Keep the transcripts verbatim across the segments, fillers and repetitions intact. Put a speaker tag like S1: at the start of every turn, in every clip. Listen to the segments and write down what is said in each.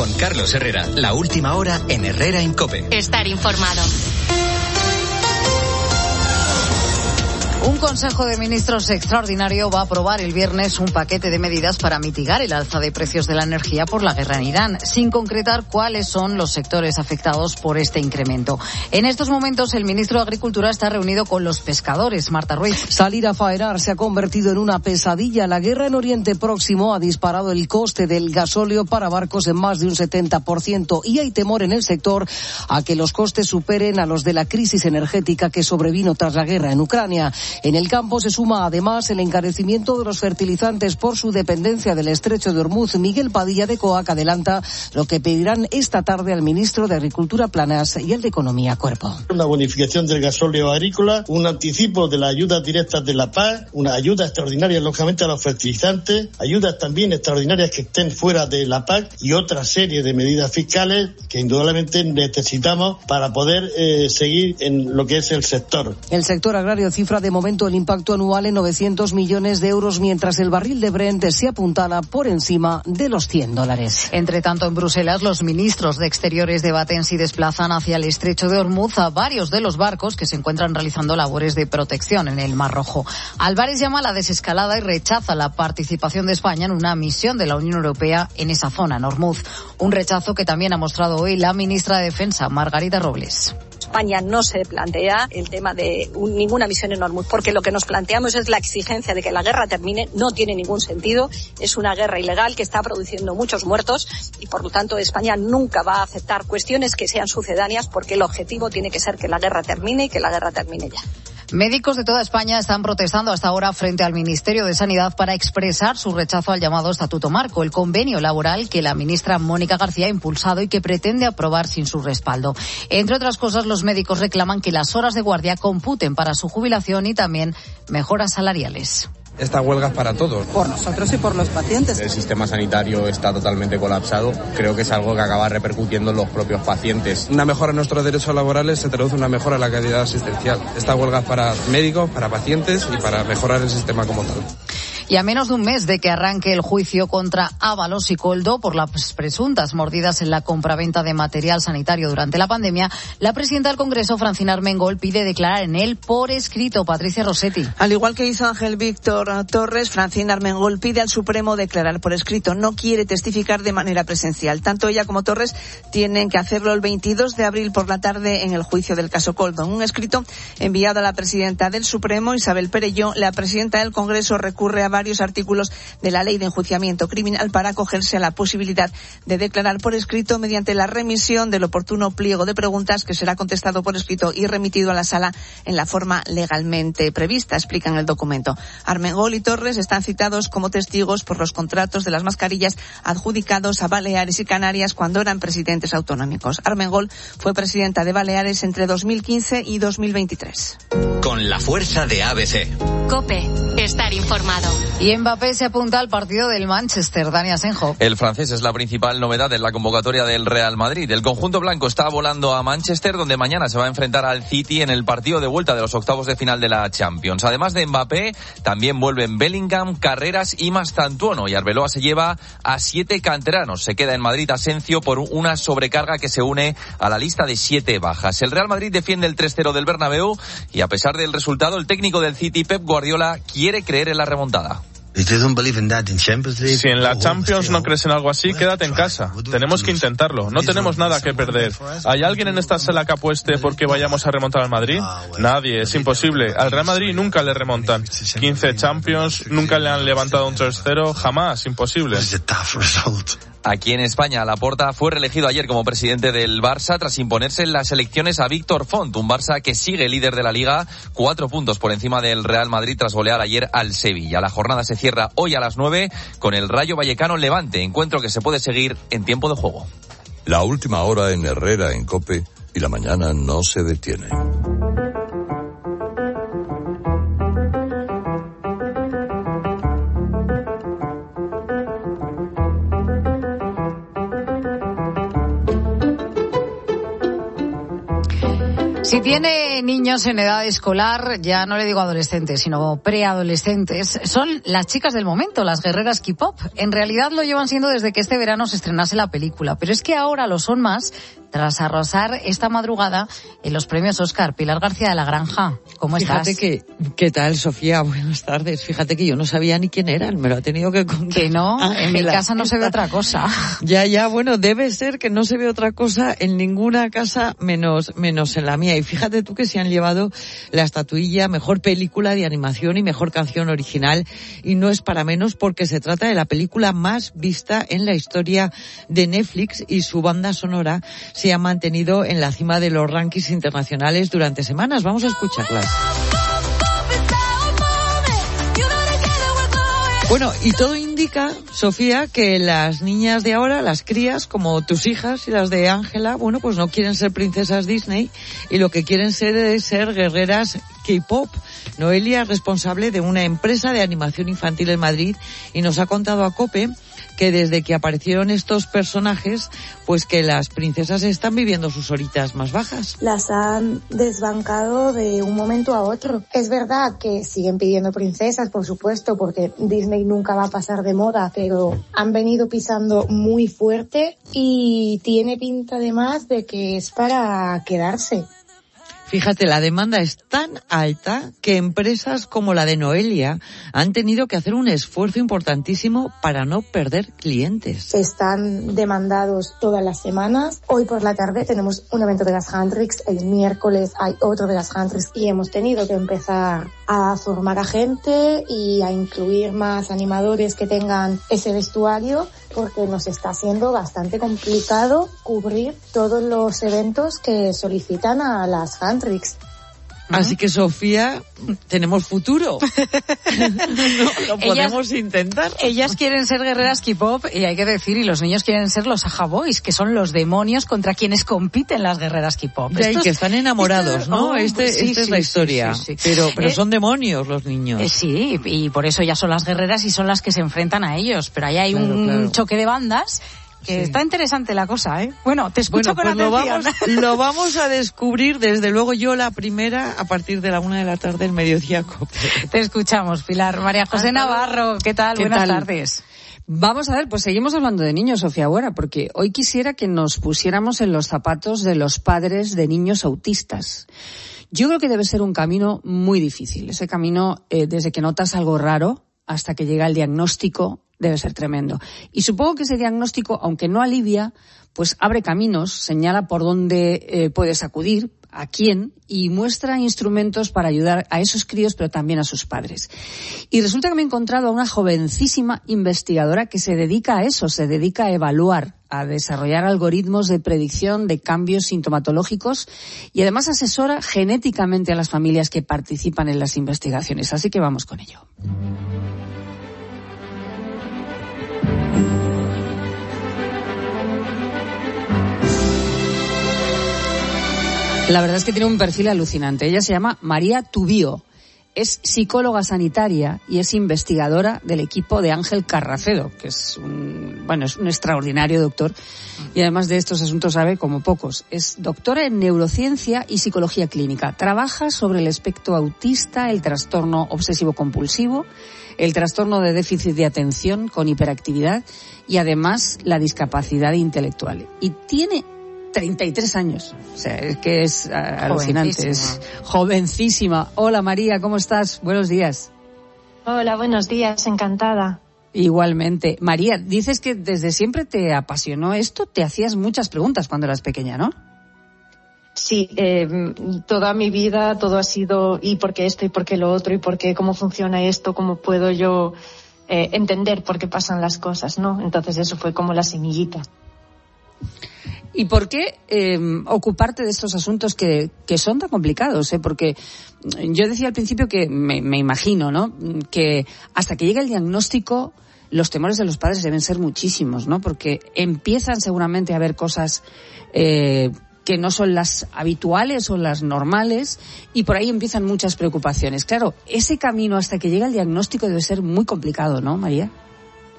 S1: Con Carlos Herrera, la última hora en Herrera en COPE.
S2: Estar informado.
S3: Un Consejo de Ministros extraordinario va a aprobar el viernes un paquete de medidas para mitigar el alza de precios de la energía por la guerra en Irán, sin concretar cuáles son los sectores afectados por este incremento. En estos momentos, el ministro de Agricultura está reunido con los pescadores. Marta Ruiz.
S4: Salir a faenar se ha convertido en una pesadilla. La guerra en Oriente Próximo ha disparado el coste del gasóleo para barcos en más de un setenta por ciento y hay temor en el sector a que los costes superen a los de la crisis energética que sobrevino tras la guerra en Ucrania. En el campo se suma además el encarecimiento de los fertilizantes por su dependencia del estrecho de Hormuz. Miguel Padilla de COAC adelanta lo que pedirán esta tarde al ministro de Agricultura Planas y el de Economía Cuerpo.
S5: Una bonificación del gasóleo agrícola, un anticipo de las ayudas directas de la P A C, una ayuda extraordinaria lógicamente a los fertilizantes, ayudas también extraordinarias que estén fuera de la P A C y otra serie de medidas fiscales que indudablemente necesitamos para poder eh, seguir en lo que es el sector.
S4: El sector agrario cifra de momento el impacto anual en novecientos millones de euros, mientras el barril de Brent se apuntala por encima de los cien dólares.
S3: Entre tanto, en Bruselas, los ministros de Exteriores debaten si desplazan hacia el estrecho de Hormuz a varios de los barcos que se encuentran realizando labores de protección en el Mar Rojo. Álvarez llama a la desescalada y rechaza la participación de España en una misión de la Unión Europea en esa zona, en Hormuz. Un rechazo que también ha mostrado hoy la ministra de Defensa, Margarita Robles.
S6: España no se plantea el tema de un, ninguna misión en Hormuz, porque lo que nos planteamos es la exigencia de que la guerra termine. No tiene ningún sentido, es una guerra ilegal que está produciendo muchos muertos y por lo tanto España nunca va a aceptar cuestiones que sean sucedáneas, porque el objetivo tiene que ser que la guerra termine y que la guerra termine ya.
S3: Médicos de toda España están protestando hasta ahora frente al Ministerio de Sanidad para expresar su rechazo al llamado Estatuto Marco, el convenio laboral que la ministra Mónica García ha impulsado y que pretende aprobar sin su respaldo. Entre otras cosas, los médicos reclaman que las horas de guardia computen para su jubilación y también mejoras salariales.
S7: Esta huelga es para todos.
S8: Por nosotros y por los pacientes.
S7: El sistema sanitario está totalmente colapsado. Creo que es algo que acaba repercutiendo en los propios pacientes. Una mejora en nuestros derechos laborales se traduce en una mejora en la calidad asistencial. Esta huelga es para médicos, para pacientes y para mejorar el sistema como tal.
S3: Y a menos de un mes de que arranque el juicio contra Ábalos y Koldo por las presuntas mordidas en la compraventa de material sanitario durante la pandemia, la presidenta del Congreso, Francina Armengol, pide declarar en él por escrito. Patricia Rossetti.
S8: Al igual que hizo Ángel Víctor Torres, Francina Armengol pide al Supremo declarar por escrito. No quiere testificar de manera presencial. Tanto ella como Torres tienen que hacerlo el veintidós de abril por la tarde en el juicio del caso Koldo. En un escrito enviado a la presidenta del Supremo, Isabel Perelló, la presidenta del Congreso recurre a varios artículos de la Ley de Enjuiciamiento Criminal para acogerse a la posibilidad de declarar por escrito mediante la remisión del oportuno pliego de preguntas que será contestado por escrito y remitido a la sala en la forma legalmente prevista, explica en el documento. Armengol y Torres están citados como testigos por los contratos de las mascarillas adjudicados a Baleares y Canarias cuando eran presidentes autonómicos. Armengol fue presidenta de Baleares entre dos mil quince y dos mil veintitrés.
S1: Con la fuerza de A B C.
S2: COPE. Estar informado.
S3: Y Mbappé se apunta al partido del Manchester. Dani Asenjo.
S9: El francés es la principal novedad en la convocatoria del Real Madrid. El conjunto blanco está volando a Manchester, donde mañana se va a enfrentar al City en el partido de vuelta de los octavos de final de la Champions. Además de Mbappé, también vuelven Bellingham, Carreras y Mastantuono. Y Arbeloa se lleva a siete canteranos. Se queda en Madrid Asencio por una sobrecarga que se une a la lista de siete bajas. El Real Madrid defiende el tres cero del Bernabéu y a pesar del resultado, el técnico del City, Pep Guardiola, quiere creer en la remontada.
S10: Si en la Champions no crees en algo así, quédate en casa. Tenemos que intentarlo. No tenemos nada que perder. ¿Hay alguien en esta sala que apueste porque vayamos a remontar al Madrid? Nadie, es imposible. Al Real Madrid nunca le remontan. quince Champions, nunca le han levantado un tres cero, jamás, imposible.
S9: Aquí en España, Laporta fue reelegido ayer como presidente del Barça tras imponerse en las elecciones a Víctor Font, un Barça que sigue líder de la Liga, cuatro puntos por encima del Real Madrid tras golear ayer al Sevilla. La jornada se cierra hoy a las nueve con el Rayo Vallecano Levante, encuentro que se puede seguir en tiempo de juego.
S11: La última hora en Herrera en COPE y la mañana no se detiene.
S3: Si tiene niños en edad escolar, ya no le digo adolescentes, sino preadolescentes, son las chicas del momento, las guerreras K-pop. En realidad lo llevan siendo desde que este verano se estrenase la película, pero es que ahora lo son más tras arrasar esta madrugada en los premios Oscar. Pilar García de la Granja, ¿cómo estás?
S12: Fíjate que, ¿qué tal, Sofía? Buenas tardes. Fíjate que yo no sabía ni quién eran, me lo ha tenido que contar.
S3: Que no, Ángela, en mi casa no se ve otra cosa.
S12: Ya, ya, bueno, debe ser que no se ve otra cosa en ninguna casa menos, menos en la mía. Y fíjate tú que se han llevado la estatuilla Mejor Película de Animación y Mejor Canción Original, y no es para menos porque se trata de la película más vista en la historia de Netflix, y su banda sonora se ha mantenido en la cima de los rankings internacionales durante semanas. Vamos a escucharlas. Bueno, y todo indica, Sofía, que las niñas de ahora, las crías, como tus hijas y las de Ángela, bueno, pues no quieren ser princesas Disney y lo que quieren ser es ser guerreras K-pop. Noelia es responsable de una empresa de animación infantil en Madrid y nos ha contado a COPE que desde que aparecieron estos personajes, pues que las princesas están viviendo sus horitas más bajas.
S13: Las han desbancado de un momento a otro. Es verdad que siguen pidiendo princesas, por supuesto, porque Disney nunca va a pasar de moda, pero han venido pisando muy fuerte y tiene pinta además de que es para quedarse.
S12: Fíjate, la demanda es tan alta que empresas como la de Noelia han tenido que hacer un esfuerzo importantísimo para no perder clientes.
S13: Están demandados todas las semanas. Hoy por la tarde tenemos un evento de las Handrix, el miércoles hay otro de las Handrix y hemos tenido que empezar a formar a gente y a incluir más animadores que tengan ese vestuario, porque nos está siendo bastante complicado cubrir todos los eventos que solicitan a las Handrix.
S12: Así que, Sofía, tenemos futuro. No, lo podemos ellas, intentar.
S3: Ellas quieren ser guerreras K-pop y hay que decir, y los niños quieren ser los Aja Boys, que son los demonios contra quienes compiten las guerreras K-pop.
S12: Ya, y que están enamorados, esto, ¿no? Oh, este, sí, esta sí, es la historia. Sí, sí, sí. Pero, pero eh, son demonios los niños.
S3: Eh, sí, y por eso ya son las guerreras y son las que se enfrentan a ellos. Pero ahí hay claro, un claro. choque de bandas. Que sí. Está interesante la cosa, ¿eh? Bueno, te escucho bueno, con
S12: pues
S3: atención.
S12: Lo vamos, lo vamos a descubrir, desde luego yo la primera, a partir de la una de la tarde, el mediodía COPE.
S3: Te escuchamos, Pilar. María José Navarro, ¿qué tal?
S14: ¿Qué
S3: Buenas
S14: tal?
S3: tardes.
S14: Vamos a ver, pues seguimos hablando de niños, Sofía Buera, porque hoy quisiera que nos pusiéramos en los zapatos de los padres de niños autistas. Yo creo que debe ser un camino muy difícil. Ese camino, eh, desde que notas algo raro hasta que llega el diagnóstico, debe ser tremendo. Y supongo que ese diagnóstico, aunque no alivia, pues abre caminos, señala por dónde eh, puedes acudir, a quién, y muestra instrumentos para ayudar a esos críos, pero también a sus padres. Y resulta que me he encontrado a una jovencísima investigadora que se dedica a eso, se dedica a evaluar, a desarrollar algoritmos de predicción de cambios sintomatológicos y además asesora genéticamente a las familias que participan en las investigaciones. Así que vamos con ello. La verdad es que tiene un perfil alucinante. Ella se llama María Tubío. Es psicóloga sanitaria y es investigadora del equipo de Ángel Carracedo, que es un, bueno, es un extraordinario doctor. Y además de estos asuntos sabe como pocos. Es doctora en neurociencia y psicología clínica. Trabaja sobre el espectro autista, el trastorno obsesivo-compulsivo, el trastorno de déficit de atención con hiperactividad y además la discapacidad intelectual. Y tiene treinta y tres años, o sea, es que es uh, alucinante, es jovencísima. Hola María, ¿cómo estás? Buenos días.
S15: Hola, buenos días, encantada.
S14: Igualmente. María, dices que desde siempre te apasionó esto, te hacías muchas preguntas cuando eras pequeña, ¿no?
S15: Sí, eh, toda mi vida todo ha sido ¿y por qué esto? ¿Y por qué lo otro? ¿Y por qué? ¿Cómo funciona esto? ¿Cómo puedo yo eh, entender por qué pasan las cosas, no? Entonces eso fue como la semillita.
S14: ¿Y por qué eh, ocuparte de estos asuntos que, que son tan complicados? ¿eh? Porque yo decía al principio que me, me imagino, ¿no? Que hasta que llegue el diagnóstico, los temores de los padres deben ser muchísimos, ¿no? Porque empiezan seguramente a ver cosas eh, que no son las habituales o las normales y por ahí empiezan muchas preocupaciones. Claro, ese camino hasta que llega el diagnóstico debe ser muy complicado, ¿no, María?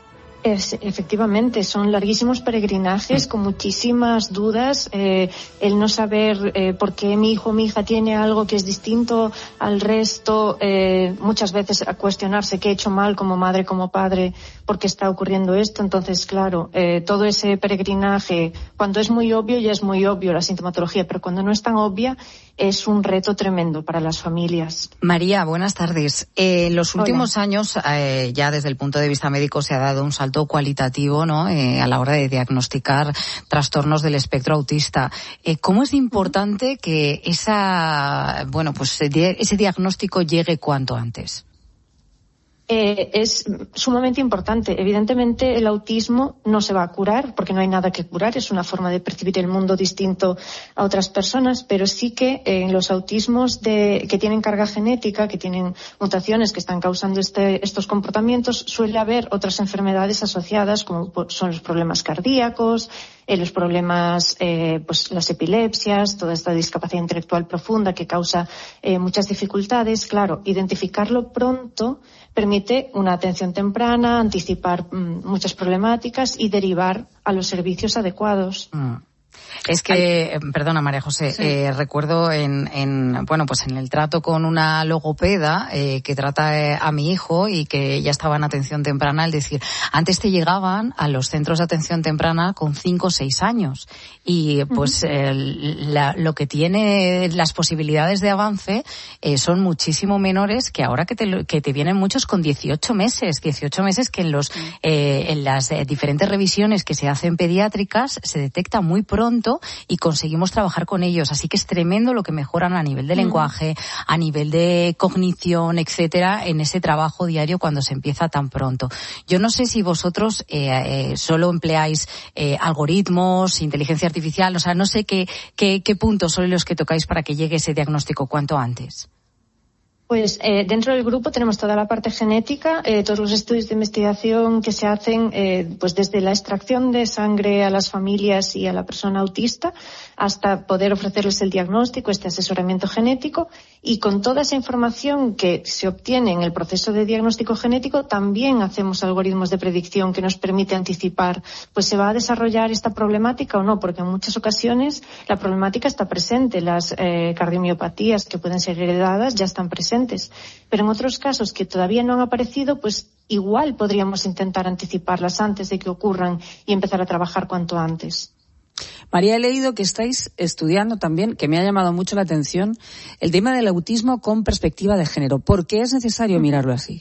S15: Es, efectivamente, son larguísimos peregrinajes con muchísimas dudas, eh, el no saber eh, por qué mi hijo o mi hija tiene algo que es distinto al resto, eh, muchas veces a cuestionarse qué he hecho mal como madre, como padre, por qué está ocurriendo esto. Entonces, claro, eh, todo ese peregrinaje, cuando es muy obvio ya es muy obvio la sintomatología, pero cuando no es tan obvia es un reto tremendo para las familias.
S3: María, buenas tardes. Eh, en los últimos
S15: Hola.
S3: años, eh, ya desde el punto de vista médico, se ha dado un salto cualitativo, ¿no? Eh, a la hora de diagnosticar trastornos del espectro autista. Eh, ¿Cómo es importante que esa, bueno, pues ese diagnóstico llegue cuanto antes?
S15: Eh, es sumamente importante. Evidentemente, el autismo no se va a curar porque no hay nada que curar. Es una forma de percibir el mundo distinto a otras personas, pero sí que en eh, los autismos de, que tienen carga genética, que tienen mutaciones que están causando este, estos comportamientos, suele haber otras enfermedades asociadas, como son los problemas cardíacos, eh, los problemas, eh, pues las epilepsias, toda esta discapacidad intelectual profunda que causa eh, muchas dificultades. Claro, identificarlo pronto permite una atención temprana, anticipar mmm, muchas problemáticas y derivar a los servicios adecuados.
S3: Mm. Es que, perdona María José, sí. eh, recuerdo en, en, bueno, pues en el trato con una logopeda eh, que trata eh, a mi hijo y que ya estaba en atención temprana, el decir, antes te llegaban a los centros de atención temprana con cinco o seis años y pues uh-huh. eh, la, lo que tiene las posibilidades de avance eh, son muchísimo menores que ahora que te, que te vienen muchos con dieciocho meses, dieciocho meses que en los, uh-huh. eh, en las eh, diferentes revisiones que se hacen pediátricas se detecta muy pronto y conseguimos trabajar con ellos, así que es tremendo lo que mejoran a nivel de lenguaje, a nivel de cognición, etcétera, en ese trabajo diario cuando se empieza tan pronto. Yo no sé si vosotros eh, eh, solo empleáis eh, algoritmos, inteligencia artificial, o sea, no sé qué, qué, qué puntos son los que tocáis para que llegue ese diagnóstico cuanto antes.
S15: Pues eh, dentro del grupo tenemos toda la parte genética, eh, todos los estudios de investigación que se hacen eh, pues desde la extracción de sangre a las familias y a la persona autista hasta poder ofrecerles el diagnóstico, este asesoramiento genético, y con toda esa información que se obtiene en el proceso de diagnóstico genético también hacemos algoritmos de predicción que nos permite anticipar pues se va a desarrollar esta problemática o no, porque en muchas ocasiones la problemática está presente, las eh, cardiomiopatías que pueden ser heredadas ya están presentes, pero en otros casos que todavía no han aparecido, pues igual podríamos intentar anticiparlas antes de que ocurran y empezar a trabajar cuanto antes.
S14: María, he leído que estáis estudiando también, que me ha llamado mucho la atención, el tema del autismo con perspectiva de género. ¿Por qué es necesario mirarlo así?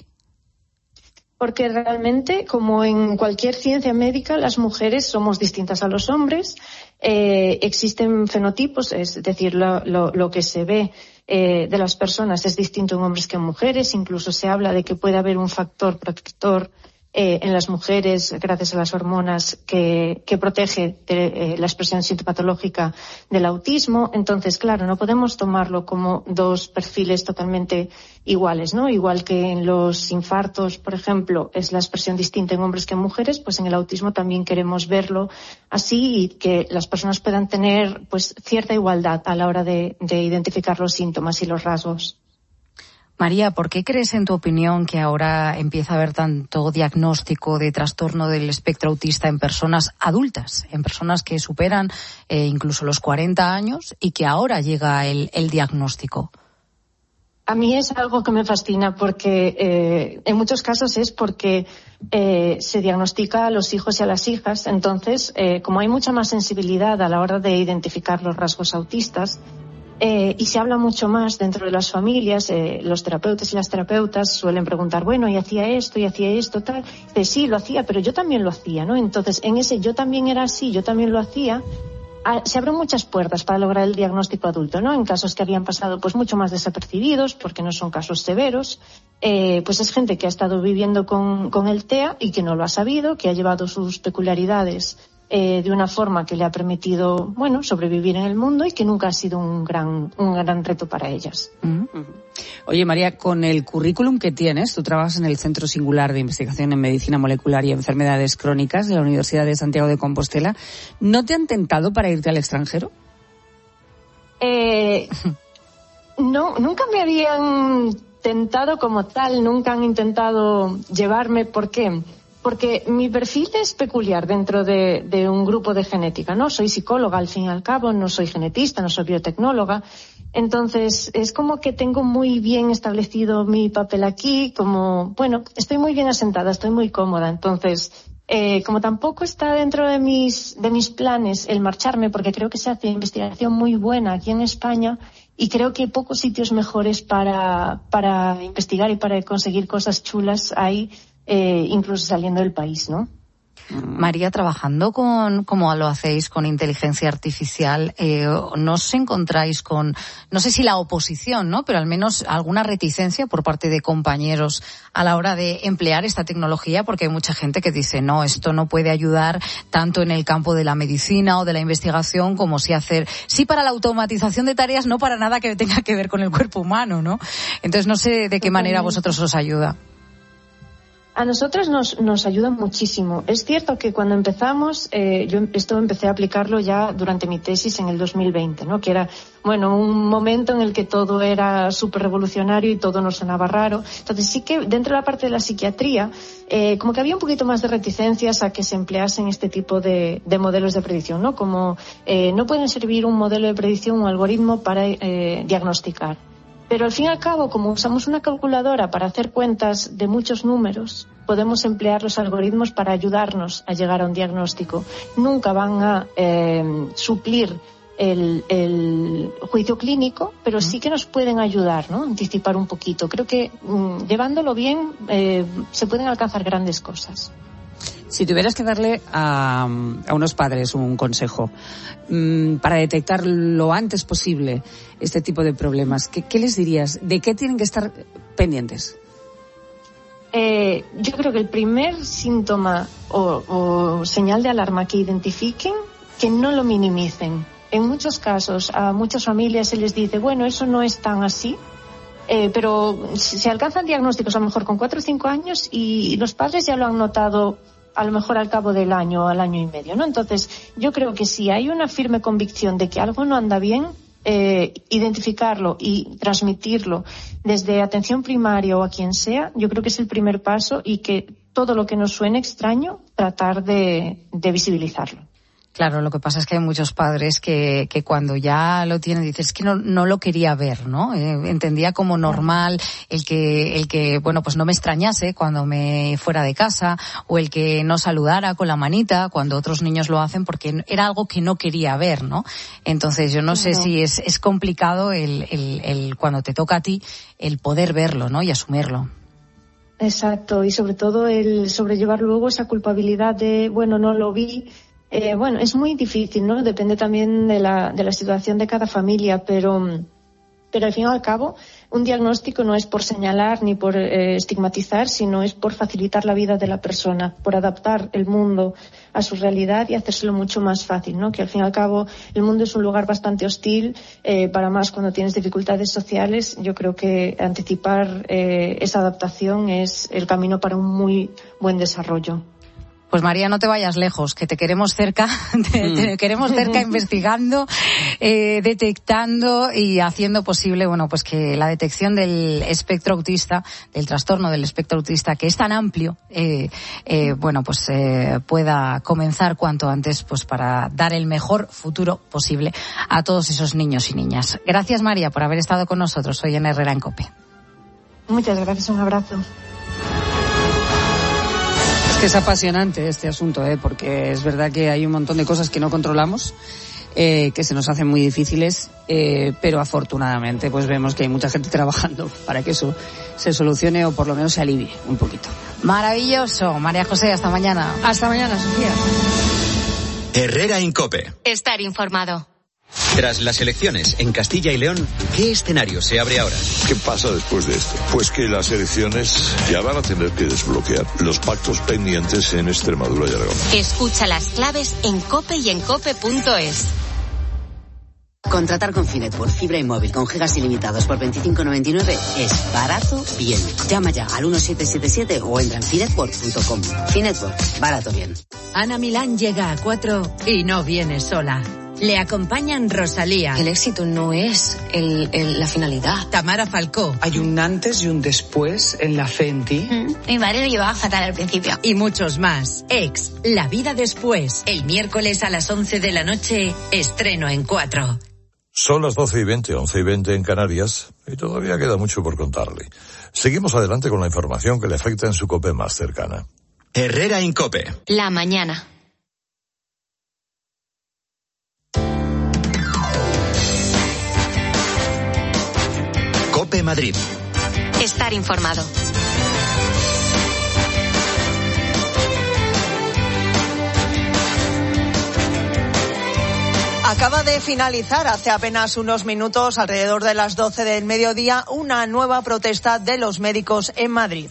S15: Porque realmente, como en cualquier ciencia médica, las mujeres somos distintas a los hombres. Eh, existen fenotipos, es decir, lo, lo, lo que se ve eh, de las personas es distinto en hombres que en mujeres. Incluso se habla de que puede haber un factor protector Eh, en las mujeres, gracias a las hormonas, que, que protege de, eh, la expresión sintomatológica del autismo. Entonces, claro, no podemos tomarlo como dos perfiles totalmente iguales, ¿no? Igual que en los infartos, por ejemplo, es la expresión distinta en hombres que en mujeres, pues en el autismo también queremos verlo así y que las personas puedan tener, pues, cierta igualdad a la hora de, de identificar los síntomas y los rasgos.
S3: María, ¿por qué crees, en tu opinión, que ahora empieza a haber tanto diagnóstico de trastorno del espectro autista en personas adultas, en personas que superan eh, incluso los cuarenta años y que ahora llega el, el diagnóstico?
S15: A mí es algo que me fascina porque eh, en muchos casos es porque eh, se diagnostica a los hijos y a las hijas. Entonces, eh, como hay mucha más sensibilidad a la hora de identificar los rasgos autistas, Eh, y se habla mucho más dentro de las familias, eh, los terapeutas y las terapeutas suelen preguntar, bueno, y hacía esto, y hacía esto, tal. Dice, sí, lo hacía, pero yo también lo hacía, ¿no? Entonces, en ese yo también era así, yo también lo hacía, ah, se abren muchas puertas para lograr el diagnóstico adulto, ¿no? En casos que habían pasado, pues, mucho más desapercibidos, porque no son casos severos, eh, pues es gente que ha estado viviendo con, con el T E A y que no lo ha sabido, que ha llevado sus peculiaridades Eh, de una forma que le ha permitido, bueno, sobrevivir en el mundo y que nunca ha sido un gran, un gran reto para ellas.
S14: Uh-huh. Oye, María, con el currículum que tienes, tú trabajas en el Centro Singular de Investigación en Medicina Molecular y Enfermedades Crónicas de la Universidad de Santiago de Compostela, ¿no te han tentado para irte al extranjero?
S15: Eh, no, nunca me habían tentado como tal, nunca han intentado llevarme. ¿Por qué? porque mi perfil es peculiar dentro de, de un grupo de genética, ¿no? Soy psicóloga al fin y al cabo, no soy genetista, no soy biotecnóloga. Entonces, es como que tengo muy bien establecido mi papel aquí, como, bueno, estoy muy bien asentada, estoy muy cómoda. Entonces, eh, como tampoco está dentro de mis, de mis planes el marcharme, porque creo que se hace investigación muy buena aquí en España, y creo que hay pocos sitios mejores para, para investigar y para conseguir cosas chulas hay, eh, incluso saliendo del país, ¿no?
S3: María, trabajando con, como lo hacéis, con inteligencia artificial, eh, ¿no os encontráis con, no sé si la oposición, ¿no? Pero al menos alguna reticencia por parte de compañeros a la hora de emplear esta tecnología? Porque hay mucha gente que dice, no, esto no puede ayudar tanto en el campo de la medicina o de la investigación como sí hacer, sí para la automatización de tareas, no para nada que tenga que ver con el cuerpo humano, ¿no? Entonces no sé de qué manera a vosotros os ayuda.
S15: A nosotros nos, nos ayuda muchísimo. Es cierto que cuando empezamos, eh, yo esto empecé a aplicarlo ya durante mi tesis en el dos mil veinte, ¿no? Que era, bueno, un momento en el que todo era súper revolucionario y todo nos sonaba raro. Entonces sí que dentro de la parte de la psiquiatría, eh, como que había un poquito más de reticencias a que se empleasen este tipo de, de modelos de predicción, ¿no? Como eh, no pueden servir un modelo de predicción, un algoritmo para eh, diagnosticar. Pero al fin y al cabo, como usamos una calculadora para hacer cuentas de muchos números, podemos emplear los algoritmos para ayudarnos a llegar a un diagnóstico. Nunca van a eh, suplir el, el juicio clínico, pero sí que nos pueden ayudar, ¿no? Anticipar un poquito. Creo que mmm, llevándolo bien eh, se pueden alcanzar grandes cosas.
S14: Si tuvieras que darle a, a unos padres un consejo mmm, para detectar lo antes posible este tipo de problemas, ¿qué, qué les dirías? ¿De qué tienen que estar pendientes?
S15: Eh, yo creo que el primer síntoma o, o señal de alarma que identifiquen, que no lo minimicen. En muchos casos, a muchas familias se les dice, bueno, eso no es tan así. Eh, pero se alcanzan diagnósticos a lo mejor con cuatro o cinco años y los padres ya lo han notado a lo mejor al cabo del año o al año y medio, ¿no? Entonces, yo creo que si hay una firme convicción de que algo no anda bien, eh, identificarlo y transmitirlo desde atención primaria o a quien sea, yo creo que es el primer paso y que todo lo que nos suene extraño, tratar de, de visibilizarlo.
S3: Claro, lo que pasa es que hay muchos padres que, que cuando ya lo tienen, dicen, es que no, no lo quería ver, ¿no? Eh, entendía como normal el que, el que, bueno, pues no me extrañase cuando me fuera de casa, o el que no saludara con la manita cuando otros niños lo hacen, porque era algo que no quería ver, ¿no? Entonces yo no sé no. si es, es complicado el, el, el, cuando te toca a ti, el poder verlo, ¿no? Y asumirlo.
S15: Exacto, y sobre todo el sobrellevar luego esa culpabilidad de, bueno, no lo vi. Eh, bueno, es muy difícil, ¿no? Depende también de la, de la situación de cada familia, pero, pero al fin y al cabo, un diagnóstico no es por señalar ni por eh, estigmatizar, sino es por facilitar la vida de la persona, por adaptar el mundo a su realidad y hacérselo mucho más fácil, ¿no? Que al fin y al cabo el mundo es un lugar bastante hostil, eh, para más cuando tienes dificultades sociales. Yo creo que anticipar eh, esa adaptación es el camino para un muy buen desarrollo.
S3: Pues María, no te vayas lejos, que te queremos cerca, te, te queremos cerca investigando, eh, detectando y haciendo posible, bueno, pues que la detección del espectro autista, del trastorno del espectro autista, que es tan amplio, eh, eh, bueno, pues eh, pueda comenzar cuanto antes, pues para dar el mejor futuro posible a todos esos niños y niñas. Gracias, María, por haber estado con nosotros hoy en Herrera en COPE.
S15: Muchas gracias, un abrazo.
S14: Es que es apasionante este asunto, ¿eh? Porque es verdad que hay un montón de cosas que no controlamos, eh, que se nos hacen muy difíciles, eh, pero afortunadamente pues vemos que hay mucha gente trabajando para que eso se solucione o por lo menos se alivie un poquito.
S3: Maravilloso. María José, hasta mañana.
S14: Hasta mañana, Sofía.
S1: Herrera en COPE.
S2: Estar informado.
S1: Tras las elecciones en Castilla y León, ¿qué escenario se abre ahora?
S11: ¿Qué pasa después de esto? Pues que las elecciones ya van a tener que desbloquear los pactos pendientes en Extremadura y Aragón.
S2: Escucha las claves en COPE y en cope punto es.
S16: Contratar con Finetwork fibra y móvil con gigas ilimitados por veinticinco noventa y nueve es barato bien. Llama ya al uno siete siete siete o entra en finetwork punto com. Finetwork, barato bien.
S17: Ana Milán llega a cuatro y no viene sola.
S2: Le acompañan Rosalía.
S17: El éxito no es el, el, la finalidad.
S2: Tamara Falcó.
S18: Hay un antes y un después en la fe en ti.
S19: Mm, mi madre lo llevaba fatal al principio.
S2: Y muchos más. Ex, la vida después. El miércoles a las once de la noche, estreno en Cuatro.
S11: Son las doce y veinte, once y veinte en Canarias, y todavía queda mucho por contarle. Seguimos adelante con la información que le afecta en su COPE más cercana.
S1: Herrera Incope.
S19: La mañana.
S1: COPE Madrid.
S2: Estar informado.
S8: Acaba de finalizar hace apenas unos minutos, alrededor de las doce del mediodía, una nueva protesta de los médicos en Madrid.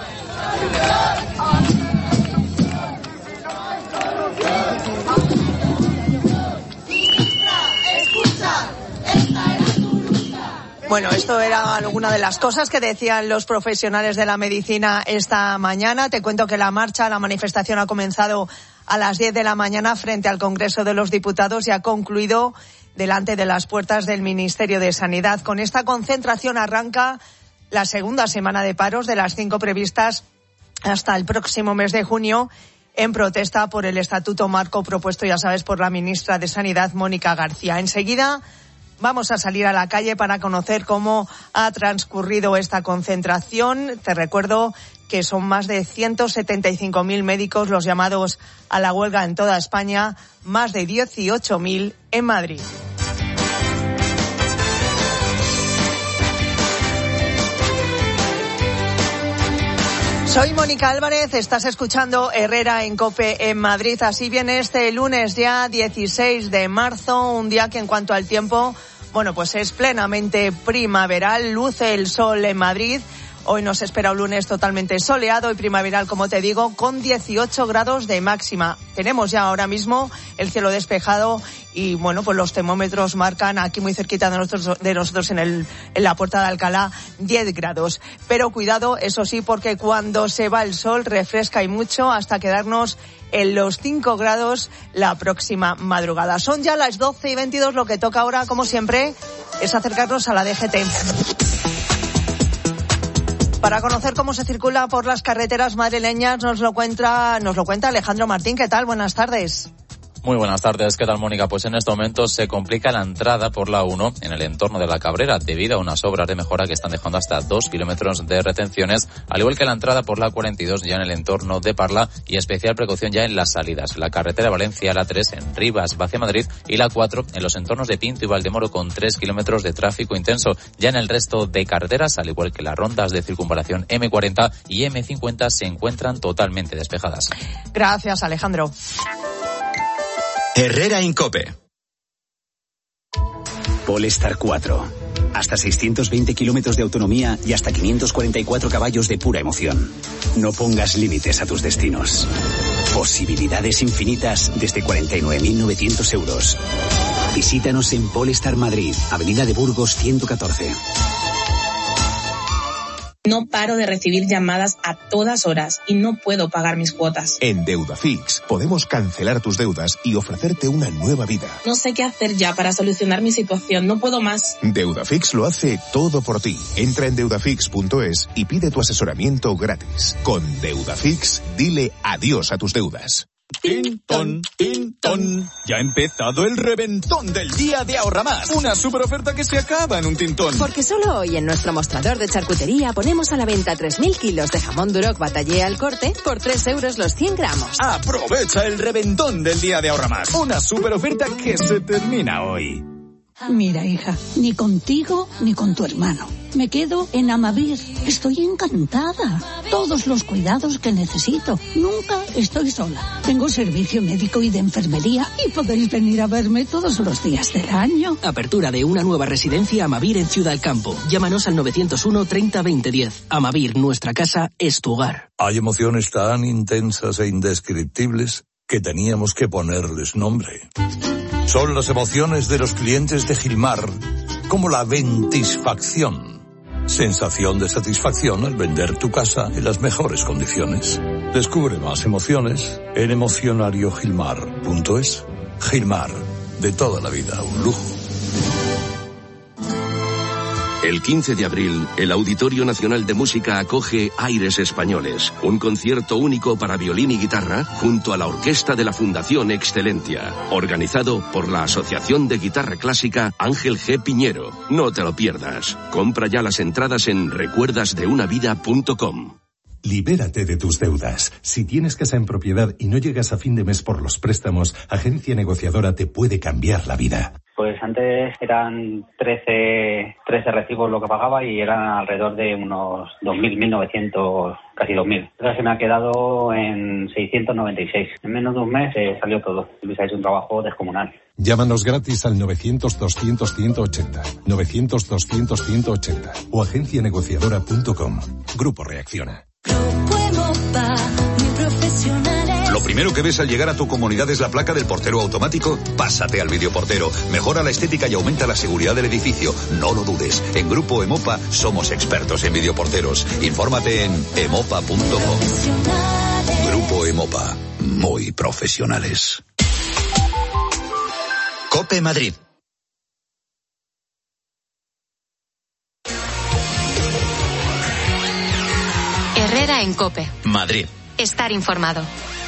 S8: Bueno, esto era alguna de las cosas que decían los profesionales de la medicina esta mañana. Te cuento que la marcha, la manifestación ha comenzado a las diez de la mañana frente al Congreso de los Diputados y ha concluido delante de las puertas del Ministerio de Sanidad. Con esta concentración arranca la segunda semana de paros de las cinco previstas hasta el próximo mes de junio, en protesta por el estatuto marco propuesto, ya sabes, por la ministra de Sanidad, Mónica García. Enseguida vamos a salir a la calle para conocer cómo ha transcurrido esta concentración. Te recuerdo que son más de ciento setenta y cinco mil médicos los llamados a la huelga en toda España, más de dieciocho mil en Madrid. Soy Mónica Álvarez, estás escuchando Herrera en COPE en Madrid. Así viene este lunes ya dieciséis de marzo, un día que en cuanto al tiempo, bueno, pues es plenamente primaveral, luce el sol en Madrid. Hoy nos espera un lunes totalmente soleado y primaveral, como te digo, con dieciocho grados de máxima. Tenemos ya ahora mismo el cielo despejado y, bueno, pues los termómetros marcan aquí muy cerquita de nosotros, de nosotros en, el, en la Puerta de Alcalá, diez grados. Pero cuidado, eso sí, porque cuando se va el sol refresca y mucho hasta quedarnos en los cinco grados la próxima madrugada. Son ya las doce y veintidós, lo que toca ahora, como siempre, es acercarnos a la D G T. Para conocer cómo se circula por las carreteras madrileñas nos lo cuenta, nos lo cuenta Alejandro Martín. ¿Qué tal? Buenas tardes.
S20: Muy buenas tardes, ¿qué tal, Mónica? Pues en este momento se complica la entrada por la uno en el entorno de la Cabrera debido a unas obras de mejora que están dejando hasta dos kilómetros de retenciones, al igual que la entrada por la cuarenta y dos ya en el entorno de Parla y especial precaución ya en las salidas. La carretera Valencia, la tres en Rivas, hacia Madrid y la cuatro en los entornos de Pinto y Valdemoro con tres kilómetros de tráfico intenso. Ya en el resto de carreteras, al igual que las rondas de circunvalación eme cuarenta y eme cincuenta, se encuentran totalmente despejadas.
S8: Gracias, Alejandro.
S1: Herrera Incope.
S21: Polestar cuatro. Hasta seiscientos veinte kilómetros de autonomía y hasta quinientos cuarenta y cuatro caballos de pura emoción. No pongas límites a tus destinos. Posibilidades infinitas desde cuarenta y nueve mil novecientos euros. Visítanos en Polestar Madrid, Avenida de Burgos ciento catorce.
S22: No paro de recibir llamadas a todas horas y no puedo pagar mis cuotas.
S23: En Deudafix podemos cancelar tus deudas y ofrecerte una nueva vida.
S22: No sé qué hacer ya para solucionar mi situación, no puedo más.
S23: Deudafix lo hace todo por ti. Entra en deudafix punto es y pide tu asesoramiento gratis. Con Deudafix, dile adiós a tus deudas.
S24: Tintón, Tintón. Ya ha empezado el reventón del día de Ahorra Más. Una super oferta que se acaba en un tintón.
S25: Porque solo hoy en nuestro mostrador de charcutería ponemos a la venta tres mil kilos de jamón Duroc Batallé al corte por tres euros los cien gramos.
S24: Aprovecha el reventón del día de Ahorra Más. Una super oferta que se termina hoy.
S26: Mira, hija, ni contigo ni con tu hermano. Me quedo en Amavir. Estoy encantada. Todos los cuidados que necesito. Nunca estoy sola. Tengo servicio médico y de enfermería y podéis venir a verme todos los días del año.
S27: Apertura de una nueva residencia Amavir en Ciudad del Campo. Llámanos al novecientos uno treinta veinte diez. Amavir, nuestra casa es tu hogar.
S11: Hay emociones tan intensas e indescriptibles que teníamos que ponerles nombre. Son las emociones de los clientes de Gilmar, como la ventisfacción. Sensación de satisfacción al vender tu casa en las mejores condiciones. Descubre más emociones en emocionariogilmar punto es. Gilmar, de toda la vida, un lujo.
S4: El quince de abril, el Auditorio Nacional de Música acoge Aires Españoles, un concierto único para violín y guitarra junto a la orquesta de la Fundación Excelentia, organizado por la Asociación de Guitarra Clásica Ángel G. Piñero. No te lo pierdas. Compra ya las entradas en recuerdas de una vida punto com.
S5: Libérate de tus deudas. Si tienes casa en propiedad y no llegas a fin de mes por los préstamos, Agencia Negociadora te puede cambiar la vida.
S6: Pues antes eran trece, trece recibos lo que pagaba y eran alrededor de unos dos mil, mil novecientos, casi dos mil. Ahora se me ha quedado en seiscientos noventa y seis. En menos de un mes eh, salió todo. Luis ha hecho un trabajo descomunal.
S5: Llámanos gratis al novecientos, doscientos, ciento ochenta, novecientos, doscientos, ciento ochenta o agencia negociadora punto com. Grupo Reacciona.
S7: Lo primero que ves al llegar a tu comunidad es la placa del portero automático. Pásate al videoportero. Mejora la estética y aumenta la seguridad del edificio. No lo dudes. En Grupo Emopa somos expertos en videoporteros. Infórmate en emopa punto com. Grupo Emopa. Muy profesionales. COPE Madrid.
S19: Herrera en COPE.
S7: Madrid.
S19: Estar informado.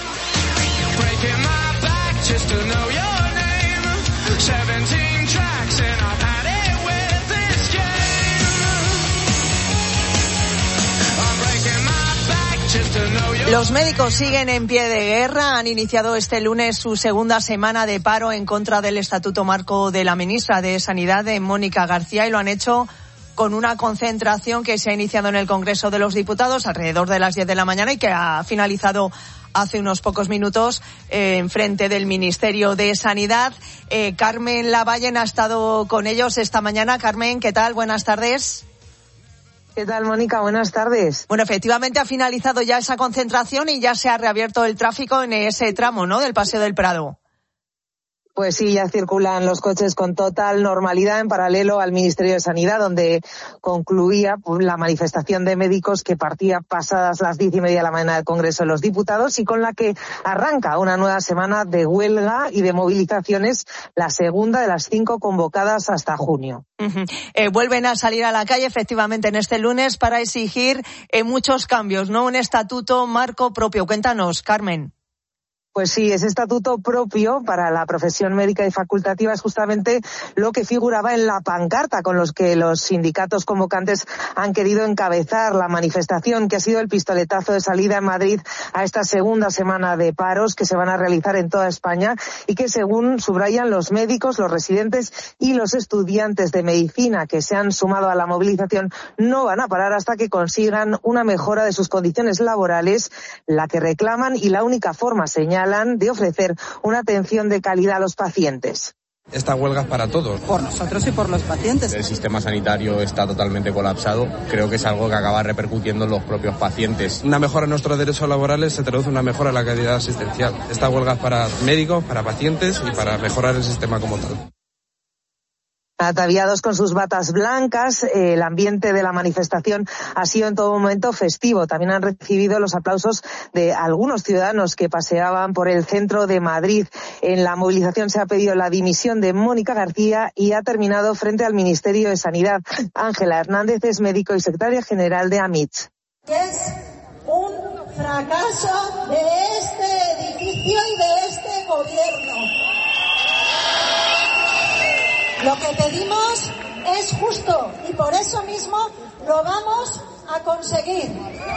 S8: Los médicos siguen en pie de guerra. Han iniciado este lunes su segunda semana de paro en contra del Estatuto Marco de la ministra de Sanidad, de Mónica García, y lo han hecho con una concentración que se ha iniciado en el Congreso de los Diputados alrededor de las diez de la mañana y que ha finalizado hace unos pocos minutos eh, en frente del Ministerio de Sanidad. Eh, Carmen Lavallen ha estado con ellos esta mañana. Carmen, ¿qué tal? Buenas tardes.
S9: ¿Qué tal, Mónica? Buenas tardes.
S8: Bueno, efectivamente ha finalizado ya esa concentración y ya se ha reabierto el tráfico en ese tramo, ¿no?, del Paseo del Prado.
S9: Pues sí, ya circulan los coches con total normalidad en paralelo al Ministerio de Sanidad, donde concluía pues, la manifestación de médicos que partía pasadas las diez y media de la mañana del Congreso de los Diputados y con la que arranca una nueva semana de huelga y de movilizaciones, la segunda de las cinco convocadas hasta junio.
S8: Uh-huh. Eh, vuelven a salir a la calle efectivamente en este lunes para exigir eh, muchos cambios, ¿no? Un estatuto marco propio. Cuéntanos, Carmen.
S9: Pues sí, ese estatuto propio para la profesión médica y facultativa es justamente lo que figuraba en la pancarta con los que los sindicatos convocantes han querido encabezar la manifestación, que ha sido el pistoletazo de salida en Madrid a esta segunda semana de paros que se van a realizar en toda España y que, según subrayan los médicos, los residentes y los estudiantes de medicina que se han sumado a la movilización, no van a parar hasta que consigan una mejora de sus condiciones laborales, la que reclaman y la única forma, señala, de ofrecer una atención de calidad a los pacientes.
S10: Esta huelga es para todos.
S9: Por nosotros y por los pacientes.
S10: El sistema sanitario está totalmente colapsado. Creo que es algo que acaba repercutiendo en los propios pacientes. Una mejora en nuestros derechos laborales se traduce en una mejora en la calidad asistencial. Esta huelga es para médicos, para pacientes y para mejorar el sistema como tal.
S9: Ataviados con sus batas blancas, eh, el ambiente de la manifestación ha sido en todo momento festivo. También han recibido los aplausos de algunos ciudadanos que paseaban por el centro de Madrid. En la movilización se ha pedido la dimisión de Mónica García y ha terminado frente al Ministerio de Sanidad. Ángela Hernández es médico y secretaria general de AMITS.
S13: Es un fracaso de este edificio y de este gobierno. Lo que pedimos es justo y por eso mismo lo vamos a conseguir.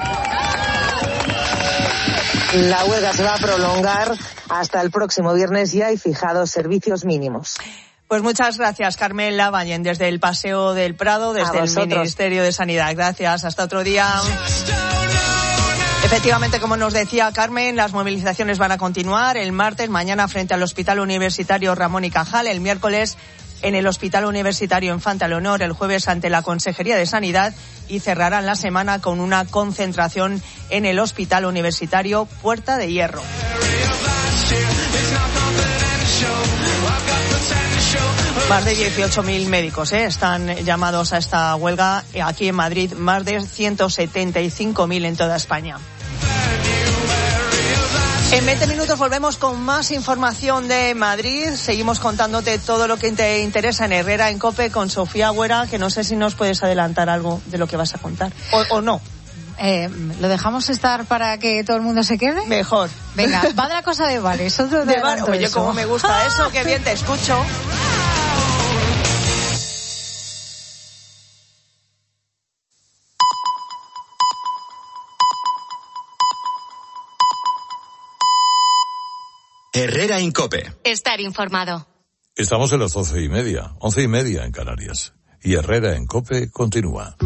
S9: La huelga se va a prolongar hasta el próximo viernes y hay fijados servicios mínimos.
S8: Pues muchas gracias, Carmen Lavallen, desde el Paseo del Prado, desde el Ministerio de Sanidad. Gracias, hasta otro día. Efectivamente, como nos decía Carmen, las movilizaciones van a continuar el martes, mañana frente al Hospital Universitario Ramón y Cajal, el miércoles en el Hospital Universitario Infanta Leonor, el jueves ante la Consejería de Sanidad y cerrarán la semana con una concentración en el Hospital Universitario Puerta de Hierro. Más de dieciocho mil médicos ¿eh? están llamados a esta huelga. Aquí en Madrid, más de ciento setenta y cinco mil en toda España. En veinte minutos volvemos con más información de Madrid. Seguimos contándote todo lo que te interesa en Herrera en COPE con Sofía Agüera, que no sé si nos puedes adelantar algo de lo que vas a contar. O, o no.
S3: Eh, ¿Lo dejamos estar para que todo el mundo se quede?
S8: Mejor.
S3: Venga, va de la cosa de bares. Otro
S8: de bar. Oye,
S3: eso.
S8: Cómo me gusta eso, qué bien te escucho.
S1: Herrera en COPE.
S19: Estar informado.
S11: Estamos en las doce y media, once y media en Canarias. Y Herrera en COPE continúa.